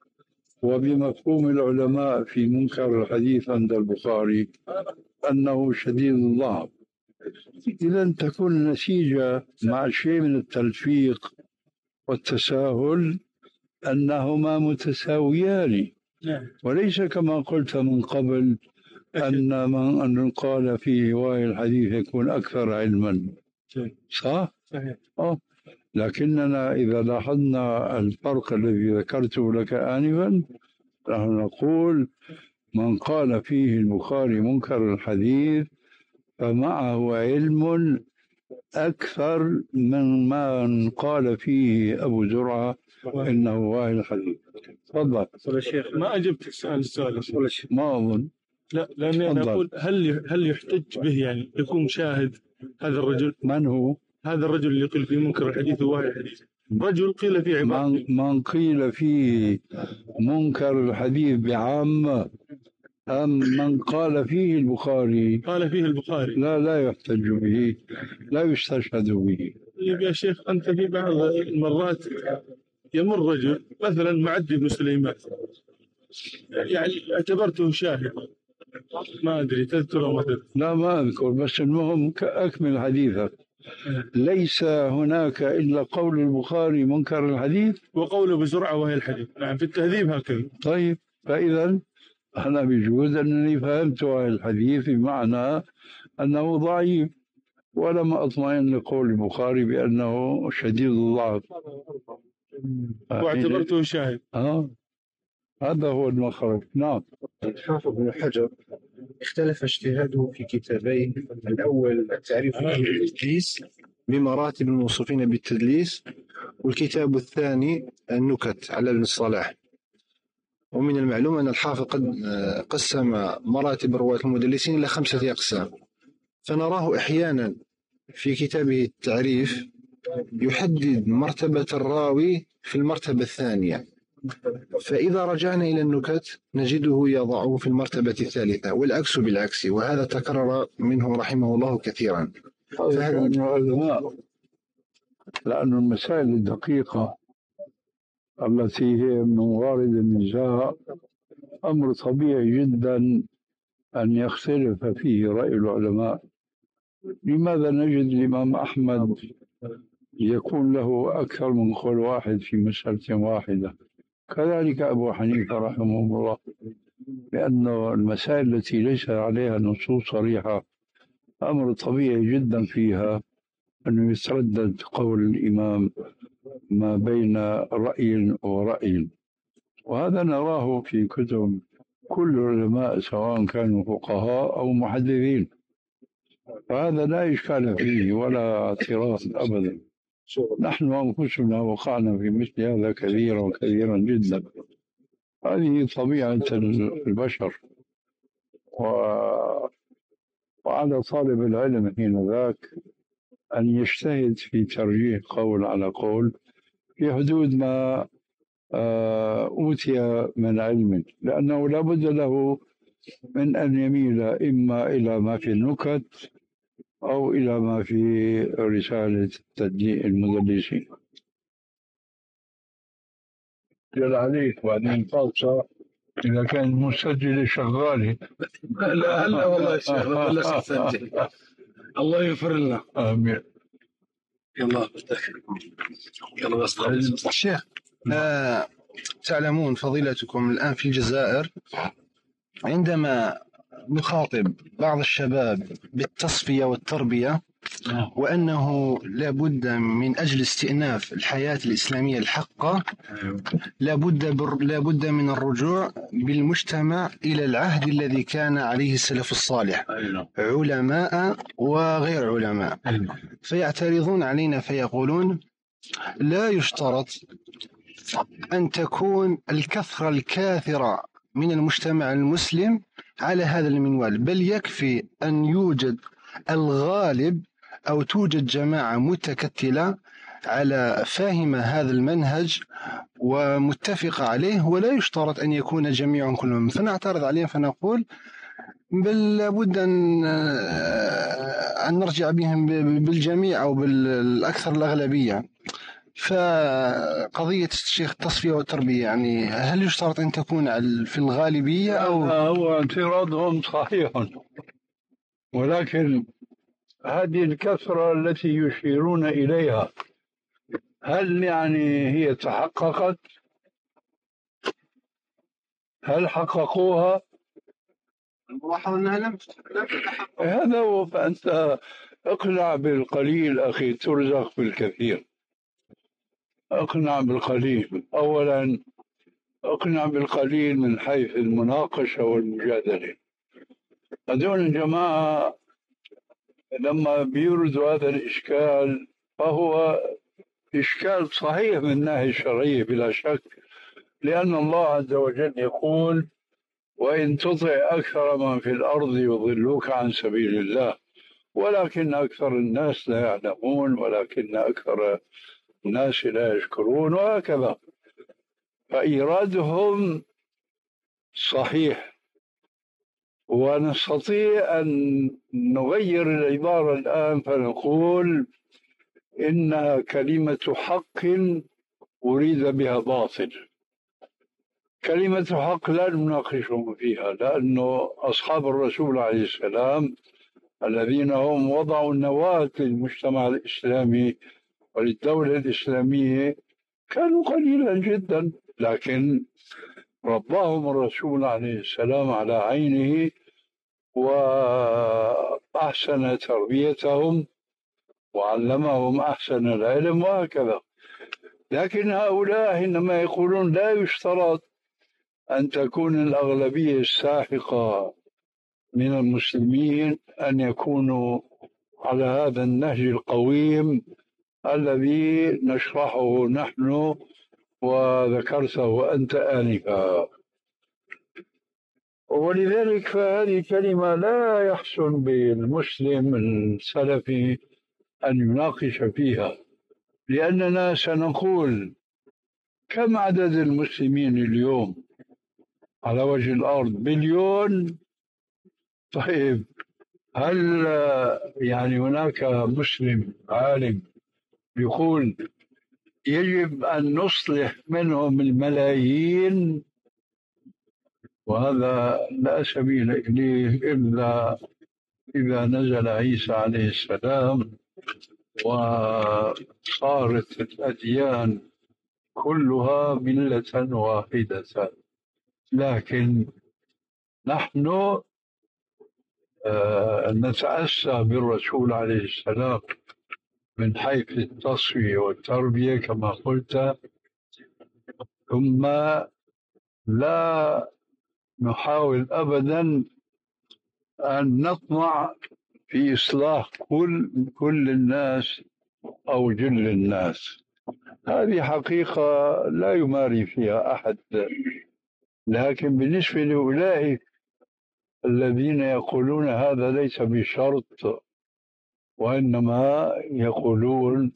Speaker 2: وبمفهوم العلماء في منكر الحديث عند البخاري أنه شديد الضعف، إذا تكون النتيجة مع شيء من التلفيق والتساهل أنهما متساويان، وليس كما قلت من قبل أن من أن قال فيه واهي الحديث يكون أكثر علما. صح؟ أه. لكننا إذا لاحظنا الفرق الذي ذكرته لك آنفا نحن نقول من قال فيه البخاري منكر الحديث فمعه علم أكثر من من قال فيه أبو زرعة إنه واهي الحديث. تفضل.
Speaker 10: يا شيخ ما أجبت السؤال السؤال
Speaker 2: ما أظن.
Speaker 10: لا لأني أنا أقول هل هل يحتج به يعني يكون شاهد هذا الرجل؟
Speaker 2: من هو؟
Speaker 10: هذا الرجل اللي يقول في منكر الحديث وواهي الحديث رجل قيل فيه عبارة
Speaker 2: من, من قيل فيه منكر الحديث بعامة أم من قال فيه البخاري؟
Speaker 10: قال فيه البخاري.
Speaker 2: لا لا يحتج به، لا يستشهد به.
Speaker 10: يا شيخ أنت في بعض المرات يمر رجل مثلا معدي بن سليمان يعني اعتبرته شاهد، ما أدري تذكر أو ما تذكر؟
Speaker 2: لا ما أذكر، بس المهم أكمل حديثك. ليس هناك إلا قول البخاري منكر الحديث
Speaker 10: وقوله بسرعة وهي الحديث. نعم في التهذيب هكذا.
Speaker 2: طيب فإذا أنا بجوز أنني فهمت وهي الحديث بمعنى أنه ضعيف، ولم أطمئن لقول البخاري بأنه شديد الضعف
Speaker 10: واعتبرته شاهد.
Speaker 2: آه. هذا هو المخرج. نعم.
Speaker 5: الحافظ بن حجر اختلف اجتهاده في كتابين، الأول التعريف بالتدليس بمراتب الموصوفين بالتدليس، والكتاب الثاني النكت على ابن الصلاح. ومن المعلوم أن الحافظ قد قسم مراتب رواة المدلسين إلى خمسة أقسام، فنراه أحيانا في كتابه التعريف يحدد مرتبة الراوي في المرتبة الثانية، فإذا رجعنا إلى النكت نجده يضعه في المرتبة الثالثة، والعكس بالعكس، وهذا تكرر منه رحمه الله كثيرا.
Speaker 2: فهذا لأن المسائل الدقيقة التي هي من موارد النزاع أمر طبيعي جدا أن يختلف فيه رأي العلماء. لماذا نجد الإمام أحمد يكون له أكثر من قول واحد في مسألة واحدة؟ كذلك أبو حنيفة رحمه الله، لأن المسائل التي ليس عليها نصوص صريحة أمر طبيعي جدا فيها أنه يتردد قول الإمام ما بين رأي ورأي، وهذا نراه في كتب كل العلماء سواء كانوا فقهاء أو محدثين، فهذا لا إشكال فيه ولا اعتراض أبدا. نحن أنفسنا وقعنا في مثل هذا كثيرا وكثيرا جدا، هذه طبيعة البشر، و... وعلى طالب العلم حين ذاك أن يجتهد في ترجيح قول على قول في حدود ما أوتي من علم، لأنه لا بد له من أن يميل إما إلى ما في النكت أو إلى ما في رسالة تدليس المدلسين. جل عليك وبعدين خاصة إذا كان المسجل شغال.
Speaker 6: لا هلا والله يا شيخ بلش نسجل. الله يغفر لنا.
Speaker 2: آمين.
Speaker 6: يلا يلا بس
Speaker 5: الشيخ آه تعلمون فضيلتكم الآن في الجزائر عندما نخاطب بعض الشباب بالتصفية والتربية وأنه لابد من أجل استئناف الحياة الإسلامية الحقة لابد بر لابد من الرجوع بالمجتمع إلى العهد الذي كان عليه السلف الصالح، علماء وغير علماء، فيعترضون علينا فيقولون لا يشترط أن تكون الكثرة الكاثرة من المجتمع المسلم على هذا المنوال، بل يكفي أن يوجد الغالب أو توجد جماعة متكتلة على فاهم هذا المنهج ومتفقة عليه، ولا يشترط أن يكون جميعهم كلهم، فنعترض عليهم فنقول بل لابد أن أن نرجع بهم بالجميع أو بالأكثر الأغلبية. فقضية الشيخ التصفية والتربية يعني هل يشترط أن تكون في الغالبية أو؟
Speaker 2: هو اعتراضهم صحيح، ولكن هذه الكثرة التي يشيرون إليها هل يعني هي تحققت؟ هل حققوها؟
Speaker 5: الملاحظ أنها لم تتحقق.
Speaker 2: هذا هو. فأنت اقنع بالقليل أخي ترزق بالكثير. اقنع بالقليل أولا، اقنع بالقليل من حيث المناقشة والمجادلة. هذول الجماعة لما بيوردوا هذا الإشكال فهو إشكال صحيح من الناحية الشرعية بلا شك، لأن الله عز وجل يقول: وإن تطع أكثر من في الأرض يضلوك عن سبيل الله ولكن أكثر الناس لا يعلمون ولكن أكثر الناس لا يشكرون، وهكذا. فإيرادهم صحيح، ونستطيع أن نغير العبارة الآن فنقول إنها كلمة حق أريد بها باطل. كلمة حق لا نناقشهم فيها، لأنه أصحاب الرسول عليه السلام الذين هم وضعوا النواة للمجتمع الإسلامي وللدولة الإسلامية كانوا قليلا جدا، لكن رباهم الرسول عليه السلام على عينه وأحسن تربيتهم وعلمهم أحسن العلم وهكذا. لكن هؤلاء حينما يقولون لا يشترط أن تكون الأغلبية الساحقة من المسلمين أن يكونوا على هذا النهج القويم الذي نشرحه نحن وذكرته أنت آنفا. ولذلك فهذه كلمة لا يحسن بالمسلم السلفي أن يناقش فيها، لأننا سنقول كم عدد المسلمين اليوم على وجه الأرض؟ بليون. طيب هل يعني هناك مسلم عالم يقول يجب أن نصلح منهم الملايين؟ وهذا لا سبيل إليه إلا إذا نزل عيسى عليه السلام وصارت الأديان كلها ملة واحدة. لكن نحن نتأسى بالرسول عليه السلام من حيث التصفية والتربية كما قلت، ثم لا نحاول أبدا أن نطمع في إصلاح كل كل الناس أو جل الناس. هذه حقيقة لا يماري فيها أحد. لكن بالنسبة لأولئك الذين يقولون هذا ليس بشرط، وإنما يقولون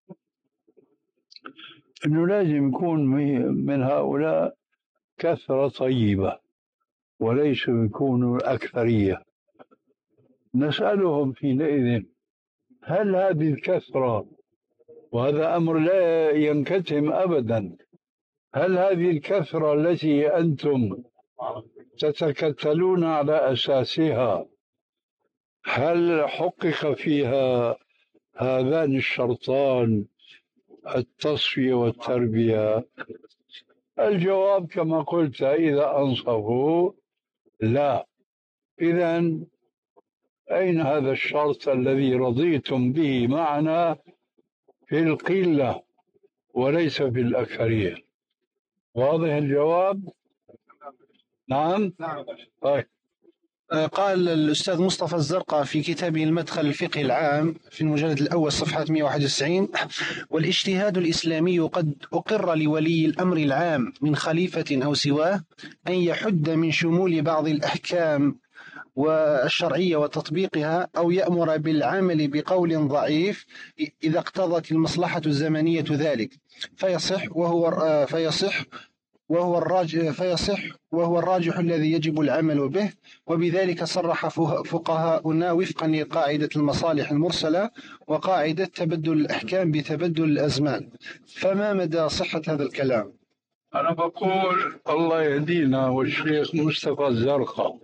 Speaker 2: أنه لازم يكون من هؤلاء كثرة طيبة وليس يكونوا الأكثرية، نسألهم حينئذ هل هذه الكثرة، وهذا أمر لا ينكتم أبدا، هل هذه الكثرة التي أنتم تتكتلون على أساسها هل حقق فيها هذان الشرطان التصفية والتربية؟ الجواب كما قلت إذا أنصفوا لا. إذن أين هذا الشرط الذي رضيتم به معنا في القلة وليس في الأكثرية؟ واضح الجواب؟ نعم. طيب.
Speaker 5: قال الأستاذ مصطفى الزرقاء في كتابه المدخل الفقهي العام في المجلد الأول صفحة مئة وواحد وتسعين: والاجتهاد الإسلامي قد أقر لولي الأمر العام من خليفة أو سواه أن يحد من شمول بعض الأحكام والشرعية وتطبيقها، أو يأمر بالعمل بقول ضعيف إذا اقتضت المصلحة الزمنية ذلك، فيصح وهو فيصح وهو الراجح فيصح وهو الراجح الذي يجب العمل به. وبذلك صرح فقهاؤنا وفقا لقاعدة المصالح المرسلة وقاعدة تبدل الأحكام بتبدل الأزمان. فما مدى صحة هذا الكلام؟
Speaker 2: أنا بقول الله يهدينا والشيخ مصطفى الزرقاء،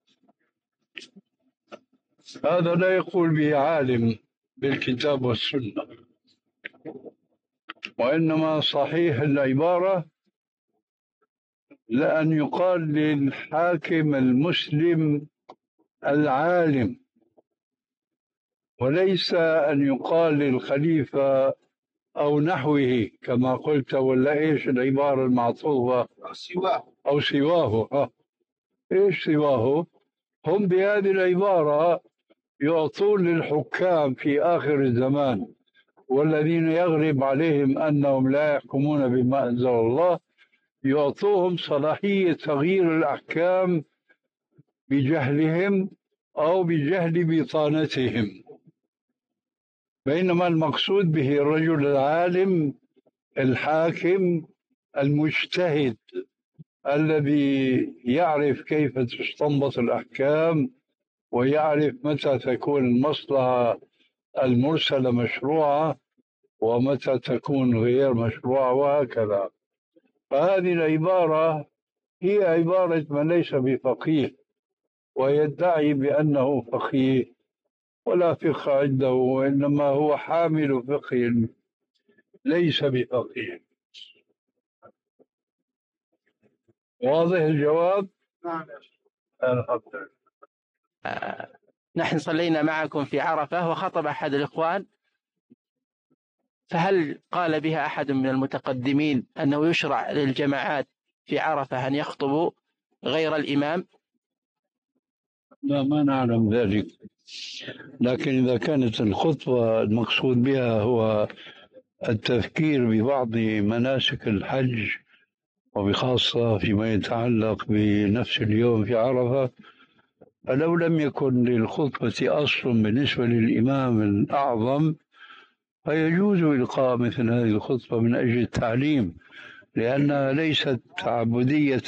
Speaker 2: هذا لا يقول به عالم بالكتاب والسنة، وإنما صحيح العبارة لأن يقال للحاكم المسلم العالم، وليس أن يقال للخليفة أو نحوه كما قلت، ولا إيش العبارة المعطوفة؟
Speaker 5: سواه
Speaker 2: أو سواه. ها. إيش سواه؟ هم بهذه العبارة يعطون للحكام في آخر الزمان والذين يغلب عليهم أنهم لا يحكمون بما أنزل الله، يعطوهم صلاحية تغيير الأحكام بجهلهم أو بجهل بطانتهم، بينما المقصود به الرجل العالم الحاكم المجتهد الذي يعرف كيف تستنبط الأحكام ويعرف متى تكون المصلحة المرسلة مشروعة ومتى تكون غير مشروعة وهكذا. فهذه العبارة هي عبارة من ليس بفقيه ويدعي بأنه فقيه، ولا فقه عنده، وإنما هو حامل فقه ليس بفقيه. واضح الجواب؟
Speaker 5: نعم.
Speaker 11: آه، نحن صلينا معكم في عرفة وخطب أحد الإخوان، فهل قال بها أحد من المتقدمين أنه يشرع للجماعات في عرفة أن يخطبوا غير الإمام؟
Speaker 2: لا، ما نعلم ذلك، لكن إذا كانت الخطبة المقصود بها هو التذكير ببعض مناسك الحج وبخاصة فيما يتعلق بنفس اليوم في عرفة، فلو لم يكن للخطبة أصل بالنسبة للإمام الأعظم فيجوز إلقاء مثل هذه الخطبة من أجل التعليم، لأنها ليست تعبدية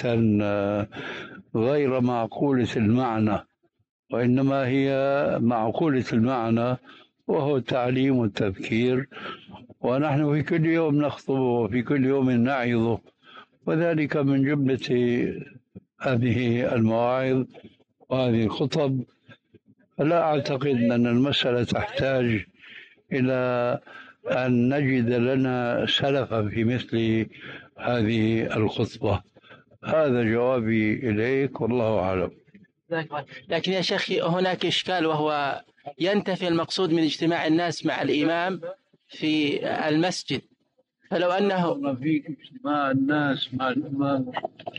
Speaker 2: غير معقولة المعنى، وإنما هي معقولة المعنى وهو التعليم والتذكير. ونحن في كل يوم نخطب وفي كل يوم نعظ، وذلك من جملة هذه المواعظ وهذه الخطب. فلا أعتقد أن المسألة تحتاج إلى أن نجد لنا سلفا في مثل هذه الخطبة. هذا جوابي إليك والله أعلم.
Speaker 11: لكن يا شيخ هناك إشكال، وهو ينتفي المقصود من اجتماع الناس مع الإمام في المسجد، فلو أنه
Speaker 2: في اجتماع الناس مع الإمام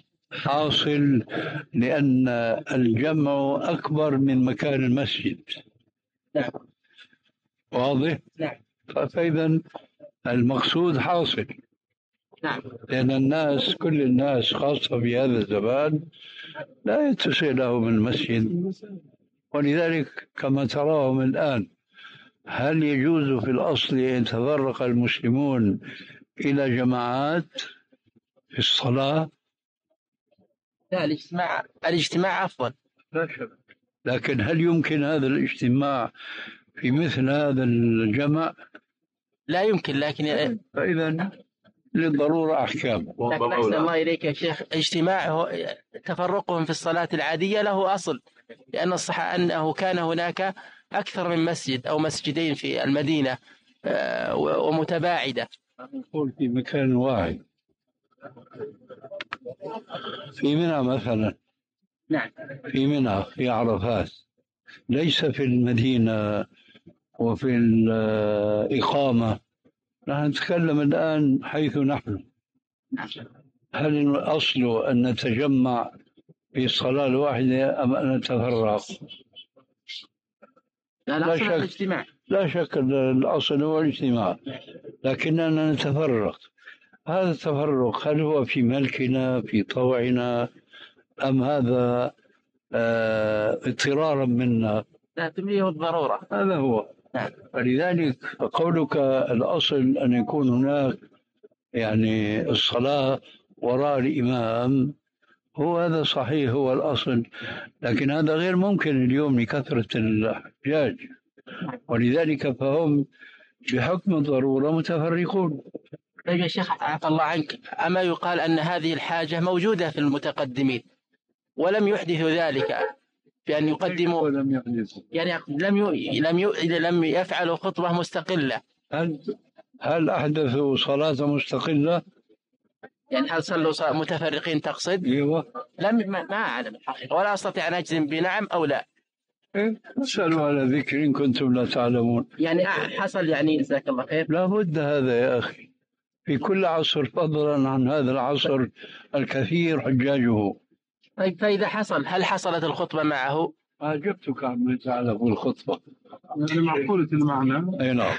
Speaker 2: حاصل لأن الجمع أكبر من مكان المسجد.
Speaker 11: نعم.
Speaker 2: واضح؟
Speaker 11: نعم.
Speaker 2: فإذا المقصود حاصل.
Speaker 11: نعم.
Speaker 2: لأن الناس كل الناس خاصة بهذا الزمان لا يتسع لهم المسجد، ولذلك كما تراهم الآن هل يجوز في الأصل أن يتفرق المسلمون إلى جماعات في الصلاة؟
Speaker 11: لا، الاجتماع الاجتماع أفضل.
Speaker 2: لا شك، لكن هل يمكن هذا الاجتماع في مثل هذا الجمع؟
Speaker 11: لا يمكن، لكن
Speaker 2: فإذا للضرورة أحكام.
Speaker 11: لكن أحسن الله إليك يا شيخ، اجتماع تفرقهم في الصلاة العادية له أصل، لأن الصح أنه كان هناك أكثر من مسجد أو مسجدين في المدينة ومتباعدة.
Speaker 2: نقول في مكان واحد في منى مثلا.
Speaker 11: نعم.
Speaker 2: في منى في عرفات، ليس في المدينة وفي الإقامة. نحن نتكلم الآن حيث نحن. هل الأصل أن نتجمع في الصلاة الواحدة أم أن نتفرق؟
Speaker 11: لا, لا, شك الاجتماع.
Speaker 2: لا شك الأصل هو الاجتماع، لكننا نتفرق. هذا التفرق هل هو في ملكنا في طوعنا أم هذا آه، اضطرارا منا.
Speaker 11: لا تمليه الضرورة.
Speaker 2: هذا هو.
Speaker 11: نعم.
Speaker 2: فلذلك قولك الأصل أن يكون هناك يعني الصلاة وراء الإمام، هو هذا صحيح، هو الأصل، لكن هذا غير ممكن اليوم لكثرة الحجاج، ولذلك فهم بحكم الضرورة متفرقون.
Speaker 11: طيب يا شيخ عفى الله عنك، أما يقال أن هذه الحاجة موجودة في المتقدمين ولم يحدثوا ذلك بأن يقدموا،
Speaker 2: ولم يحدثوا
Speaker 11: يعني لم ي... لم ي... لم يفعلوا خطبة مستقلة.
Speaker 2: هل هل أحدثوا صلاة مستقلة؟
Speaker 11: يعني هل صلوا صلاة متفرقين تقصد؟
Speaker 2: ايوه.
Speaker 11: لم ما ما أعلم الحقيقة، ولا أستطيع أن أجزم بنعم أو لا.
Speaker 2: إيه؟ اسألوا على ذكر إن كنتم لا تعلمون.
Speaker 11: يعني حصل، يعني جزاك الله خير.
Speaker 2: لا بد هذا يا أخي، في كل عصر فضلا عن هذا العصر الكثير حجاجه.
Speaker 11: طيب فإذا حصل، هل حصلت الخطبة معه؟
Speaker 2: أجبتك عما يتعلق بالخطبة.
Speaker 8: يعني معقولة المعنى.
Speaker 2: أي نعم.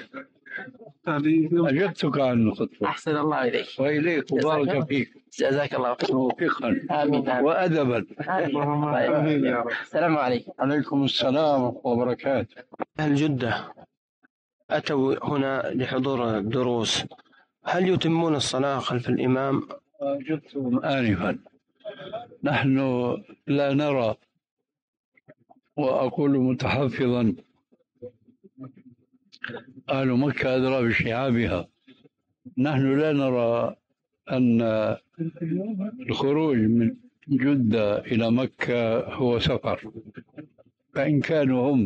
Speaker 2: أجبتك عن الخطبة.
Speaker 11: أحسن الله إليك.
Speaker 2: وإليك وبارك فيك.
Speaker 11: جزاك الله خير.
Speaker 2: توفيقا.
Speaker 11: آمين.
Speaker 2: وأدبا.
Speaker 11: آمين. السلام عليكم.
Speaker 2: عليكم السلام وبركاته.
Speaker 12: أهل جدة أتوا هنا لحضور دروس، هل يتمون الصلاة خلف الإمام؟
Speaker 2: أجبتم آنفا، نحن لا نرى، وأقول متحفظا أهل مكة أدرى بشعابها، نحن لا نرى أن الخروج من جدة إلى مكة هو سفر، فإن كانوا هم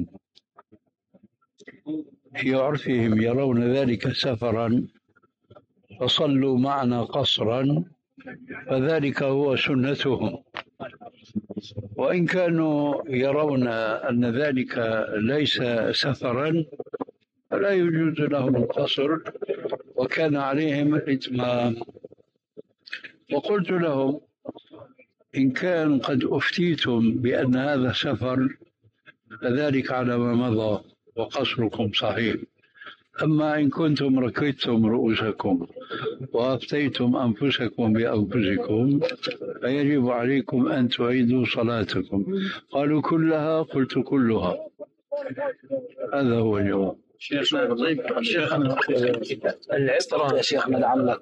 Speaker 2: في عرفهم يرون ذلك سفرا فصلوا معنا قصرا، فذلك هو سنتهم. وإن كانوا يرون أن ذلك ليس سفرا فلا يجوز لهم القصر، وكان عليهم الإتمام. وقلت لهم إن كان قد أفتيتم بأن هذا سفر فذلك على ما مضى وقصركم صحيح، أما إن كنتم ركيتم رؤوسكم وأفتيتم أنفسكم بأنفسكم فيجب عليكم أن تعيدوا صلاتكم. قالوا كلها؟ قلت كلها. هذا هو الجواب.
Speaker 6: شيخنا طيب شيخنا العبرة يا شيخنا لعلك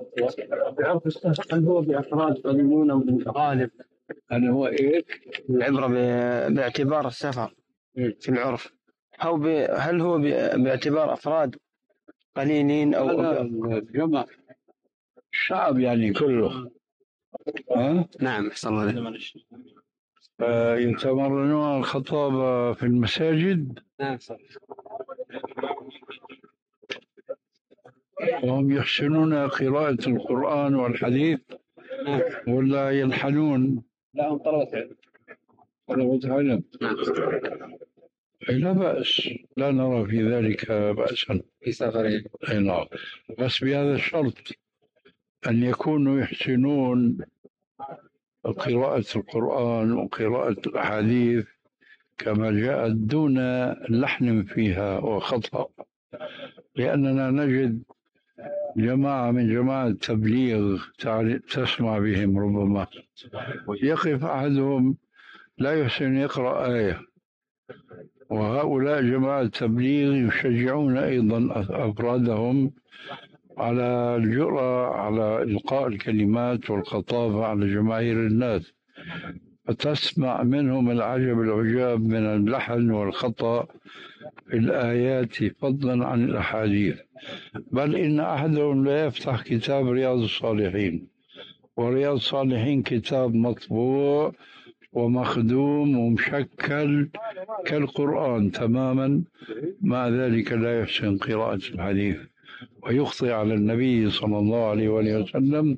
Speaker 6: هل هو بأفراد قليلون أو بالغالب؟
Speaker 2: هل هو إيه؟
Speaker 12: العبرة باعتبار السفر في العرف، أو ب... هل هو ب... باعتبار أفراد قليلين أو
Speaker 2: جمع الشعب يعني كله؟ ها؟
Speaker 12: نعم أحسن الله عليك.
Speaker 2: يتمرنون الخطابة في المساجد.
Speaker 12: نعم.
Speaker 2: وهم يحسنون قراءة القرآن والحديث ولا يلحنون؟
Speaker 12: لا هم طلبة علم.
Speaker 2: طلبة علم.
Speaker 12: نعم.
Speaker 2: لا بأس، لا نرى في ذلك بأسا
Speaker 12: في سفرين.
Speaker 2: نعم، بس بهذا الشرط أن يكونوا يحسنون قراءة القرآن وقراءة الأحاديث كما جاءت دون لحن فيها وخطأ، لأننا نجد جماعة من جماعة التبليغ تسمع بهم ربما يقف أحدهم لا يحسن يقرأ آية، وهؤلاء جماعة التبليغ يشجعون أيضا أفرادهم على الجرأة على إلقاء الكلمات والخطابة على جماهير الناس، فتسمع منهم العجب العجاب من اللحن والخطأ في الآيات فضلا عن الأحاديث. بل إن أحدهم لا يفتح كتاب رياض الصالحين، ورياض الصالحين كتاب مطبوع ومخدوم ومشكل كالقرآن تماما، مع ذلك لا يحسن قراءة الحديث ويخطئ على النبي صلى الله عليه وسلم.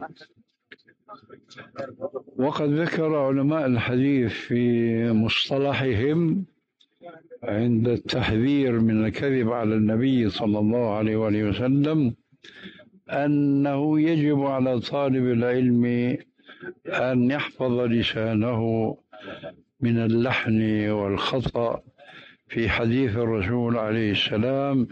Speaker 2: وقد ذكر علماء الحديث في مصطلحهم عند التحذير من الكذب على النبي صلى الله عليه وسلم أنه يجب على طالب العلم أن يحفظ لسانه من اللحن والخطأ في حديث الرسول عليه السلام،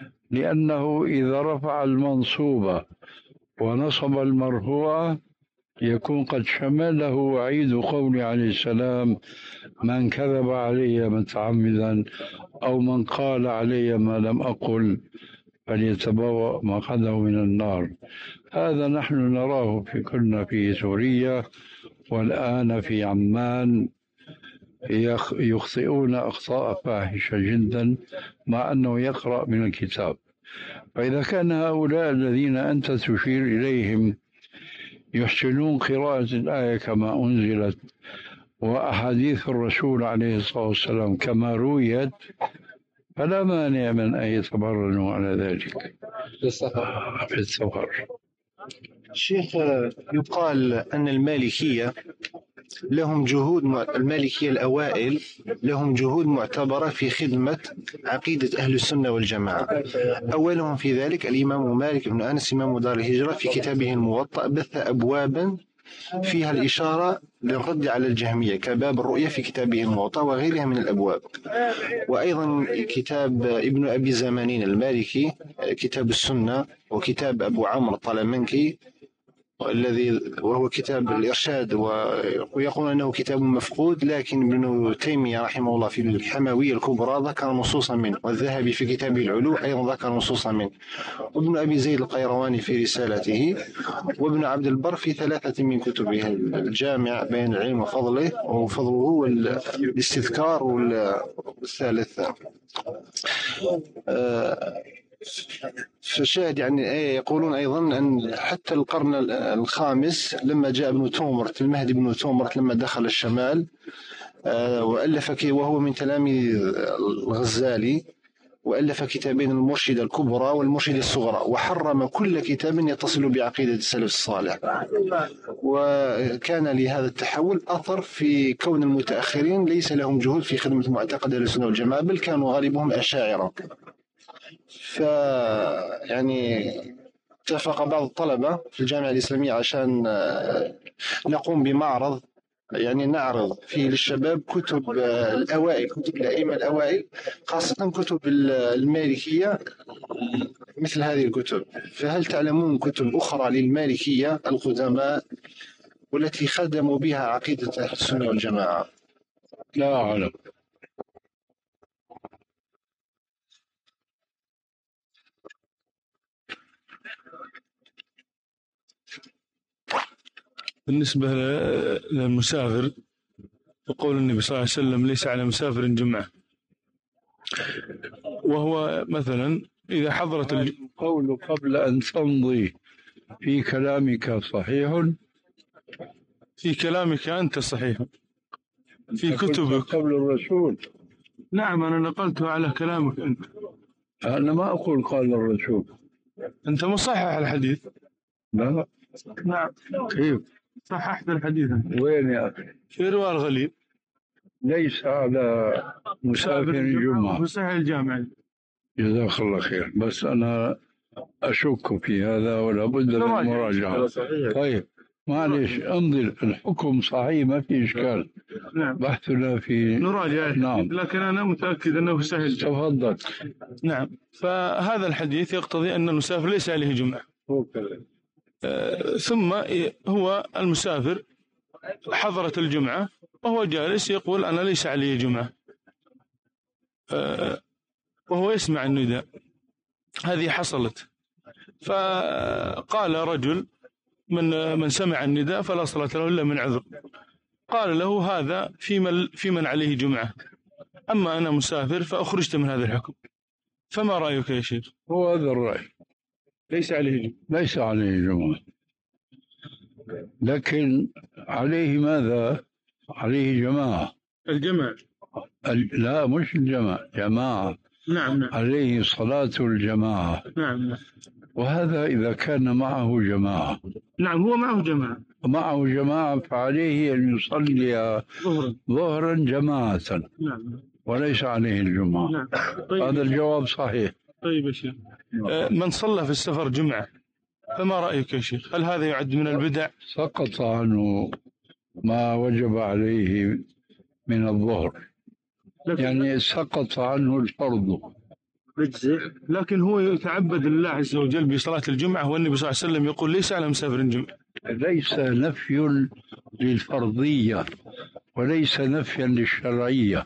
Speaker 2: لأنه إذا رفع المنصوبة ونصب المرفوعة يكون قد شمله وعيد قول عليه السلام: من كذب علي متعمدا أو من قال علي ما لم أقل فليتبوأ مقعده من النار. هذا نحن نراه في كنا في سوريا والآن في عمان يخطئون أخطاء فاحشة جدا مع أنه يقرأ من الكتاب. فإذا كان هؤلاء الذين أنت تشير إليهم يحسنون قراءة الآية كما أنزلت وأحاديث الرسول عليه الصلاة والسلام كما رويت، فلا مانع من أن يتمرنوا على ذلك في السفر.
Speaker 5: الشيخ، يقال أن المالكية لهم جهود المالكية الأوائل لهم جهود معتبرة في خدمة عقيدة أهل السنة والجماعة. أولهم في ذلك الإمام مالك بن أنس إمام دار الهجرة في كتابه الموطأ بث أبوابا فيها الإشارة للرد على الجهمية كباب الرؤية في كتابه الموطأ وغيرها من الأبواب. وأيضا كتاب ابن أبي زمانين المالكي كتاب السنة، وكتاب أبو عمرو الطلمنكي الذي وهو كتاب الإرشاد، ويقول أنه كتاب مفقود، لكن ابن تيمية رحمه الله في الحموية الكبرى ذكر نصوصا منه، والذهبي في كتابه العلو أيضا ذكر نصوصا منه، وابن أبي زيد القيرواني في رسالته، وابن عبد البر في ثلاثة من كتبه الجامع بين العلم وفضله وفضله والاستذكار، والثالث فشاهد يعني يقولون أيضا أن حتى القرن الخامس لما جاء ابن تومرت المهدي بن تومرت لما دخل الشمال وألف وهو من تلاميذ الغزالي، وألف كتابين المرشدة الكبرى والمرشدة الصغرى، وحرم كل كتاب يتصل بعقيدة السلف الصالح. وكان لهذا التحول أثر في كون المتأخرين ليس لهم جهود في خدمة معتقد أهل السنة والجماعة، بل كانوا غالبهم أشاعرة. ف يعني اتفق بعض الطلبة في الجامعة الإسلامية عشان نقوم بمعرض يعني نعرض فيه للشباب كتب الأوائل، كتب الأئمة الأوائل، خاصة كتب المالكية مثل هذه الكتب. فهل تعلمون كتب أخرى للمالكية القدماء والتي خدموا بها عقيدة أهل السنة والجماعة؟
Speaker 2: لا أعلم.
Speaker 10: بالنسبة للمسافر يقول النبي صلى الله عليه وسلم: ليس على مسافر جمعة. وهو مثلا إذا حضرت
Speaker 2: القول قبل أن تمضي في كلامك صحيح،
Speaker 10: في كلامك أنت صحيح، في كتبك
Speaker 2: قبل الرسول.
Speaker 10: نعم، أنا نقلته على كلامك أنت.
Speaker 2: أنا ما أقول قال الرسول.
Speaker 10: أنت مصحح الحديث.
Speaker 2: لا.
Speaker 10: نعم.
Speaker 2: كيف
Speaker 10: صححت الحديث؟
Speaker 2: وين يا أخي؟
Speaker 10: في رواء الغليل.
Speaker 2: ليس على مسافر الجمعة،
Speaker 10: مسحح الجامع.
Speaker 2: جزاك الله خير، بس أنا أشك في هذا ولا بد من المراجعة. طيب معلش، امضي، الحكم صحيح ما في إشكال.
Speaker 10: نعم.
Speaker 2: بحثنا في
Speaker 10: نراجع.
Speaker 2: نعم.
Speaker 10: لكن أنا متأكد أنه سهل.
Speaker 2: تفضل.
Speaker 10: نعم. فهذا الحديث يقتضي أن المسافر ليس عليه جمعة. آه ثم هو المسافر حضرت الجمعة وهو جالس يقول أنا ليس عليه جمعة، آه وهو يسمع النداء. هذه حصلت، فقال رجل من من سمع النداء فلا صلاة له إلا من عذر، قال له: هذا في من في من عليه جمعة، أما أنا مسافر فأخرجت من هذا الحكم. فما رأيك يا شيخ؟
Speaker 2: هو هذا الرأي،
Speaker 10: ليس عليه جمعة.
Speaker 2: ليس عليه جمعة، لكن عليه ماذا؟ عليه جماعة.
Speaker 10: الجماعة.
Speaker 2: لا، مش الجماعة، جماعة.
Speaker 10: نعم نعم.
Speaker 2: عليه صلاة الجماعة.
Speaker 10: نعم نعم.
Speaker 2: وهذا إذا كان معه جماعة.
Speaker 10: نعم، هو معه جماعة.
Speaker 2: معه جماعة فعليه أن يصلي
Speaker 10: ظهرا
Speaker 2: ظهرا جماعة.
Speaker 10: نعم.
Speaker 2: وليس عليه الجمعة.
Speaker 10: نعم. طيب.
Speaker 2: هذا الجواب صحيح.
Speaker 10: طيب يا شيخ، من صلى في السفر جمعة فما رأيك يا شيخ؟ هل هذا يعد من البدع؟
Speaker 2: سقط عنه ما وجب عليه من الظهر، يعني سقط عنه الفرض.
Speaker 10: لكن هو يتعبد لله عز وجل بصلاة الجمعة، والنبي صلى الله عليه وسلم يقول: ليس على مسافر جمعة.
Speaker 2: ليس نفي للفرضية وليس نفيا للشرعية.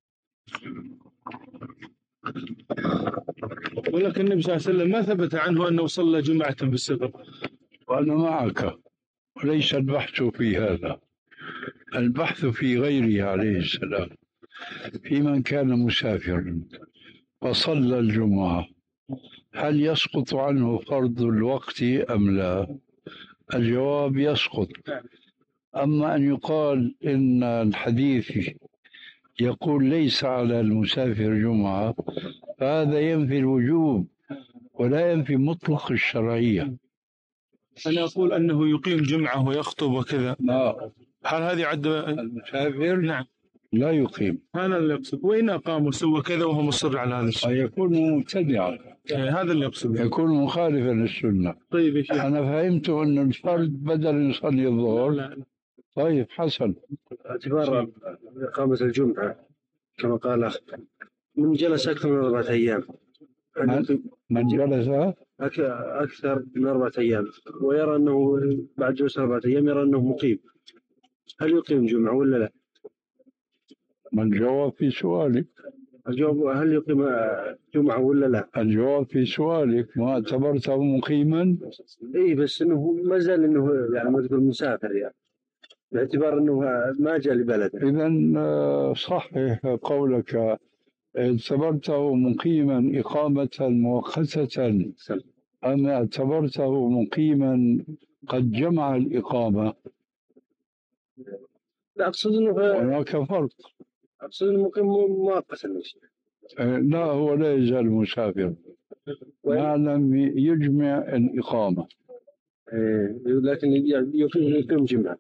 Speaker 10: ولكن النبي صلى الله عليه وسلم ما ثبت عنه أنه صلى جمعة بالسفر.
Speaker 2: وأنا معك، وليس البحث في هذا، البحث في غيره عليه السلام، في من كان مسافرا وصلى الجمعة هل يسقط عنه فرض الوقت أم لا؟ الجواب يسقط. أما أن يقال إن الحديث يقول ليس على المسافر جمعة فهذا ينفي الوجوب ولا ينفي مطلق الشرعية.
Speaker 10: أنا أقول أنه يقيم جمعة ويخطب وكذا.
Speaker 2: لا.
Speaker 10: هل هذه عد
Speaker 2: المسافر؟
Speaker 10: نعم
Speaker 2: لا يقيم.
Speaker 10: هذا اللي يقصد. وإن أقام وسوى كذا وهو مصر على هذا الشيء
Speaker 2: يكون مبتدعا.
Speaker 10: هذا اللي يقصد،
Speaker 2: يكون مخالفا للسنة.
Speaker 10: طيب يا شيخ.
Speaker 2: أنا فهمت أن الفرد بدل يصلي الظهر. طيب حسن.
Speaker 13: اعتبار إقامة الجمعة كما قال أخ من جلس أكثر من أربعة أيام،
Speaker 2: من, من جلس
Speaker 13: أكثر من أربعة أيام ويرى أنه بعد جلوس أربعة أيام يرى أنه مقيم، هل يقيم جمعة ولا لا؟
Speaker 2: ما الجواب في سؤالك؟
Speaker 13: الجواب هل يقيم جمعة ولا لا؟
Speaker 2: الجواب في سؤالك، ما اعتبرته مقيما؟
Speaker 13: إيه بس إنه ما زال إنه يعني ما تقول مسافر يعني باعتبار أنه ما جاء لبلده.
Speaker 2: إذا صحح قولك، اعتبرته مقيما إقامة مؤقتة أم اعتبرته مقيما قد جمع الإقامة؟
Speaker 13: لا أقصد أنه
Speaker 2: هناك فرق.
Speaker 13: أقصد أنه مقيم مؤقتا.
Speaker 2: لا، هو لا يزال مسافر ما لم يجمع الإقامة.
Speaker 13: لكن يقيم جمعة.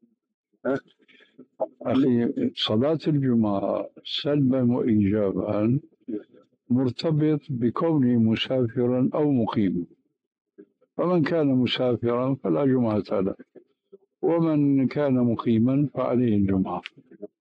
Speaker 2: أخي، صلاة الجمعة سلبا وإيجابا مرتبط بكونه مسافرا أو مقيما، فمن كان مسافرا فلا جمعة له، ومن كان مقيما فعليه الجمعة.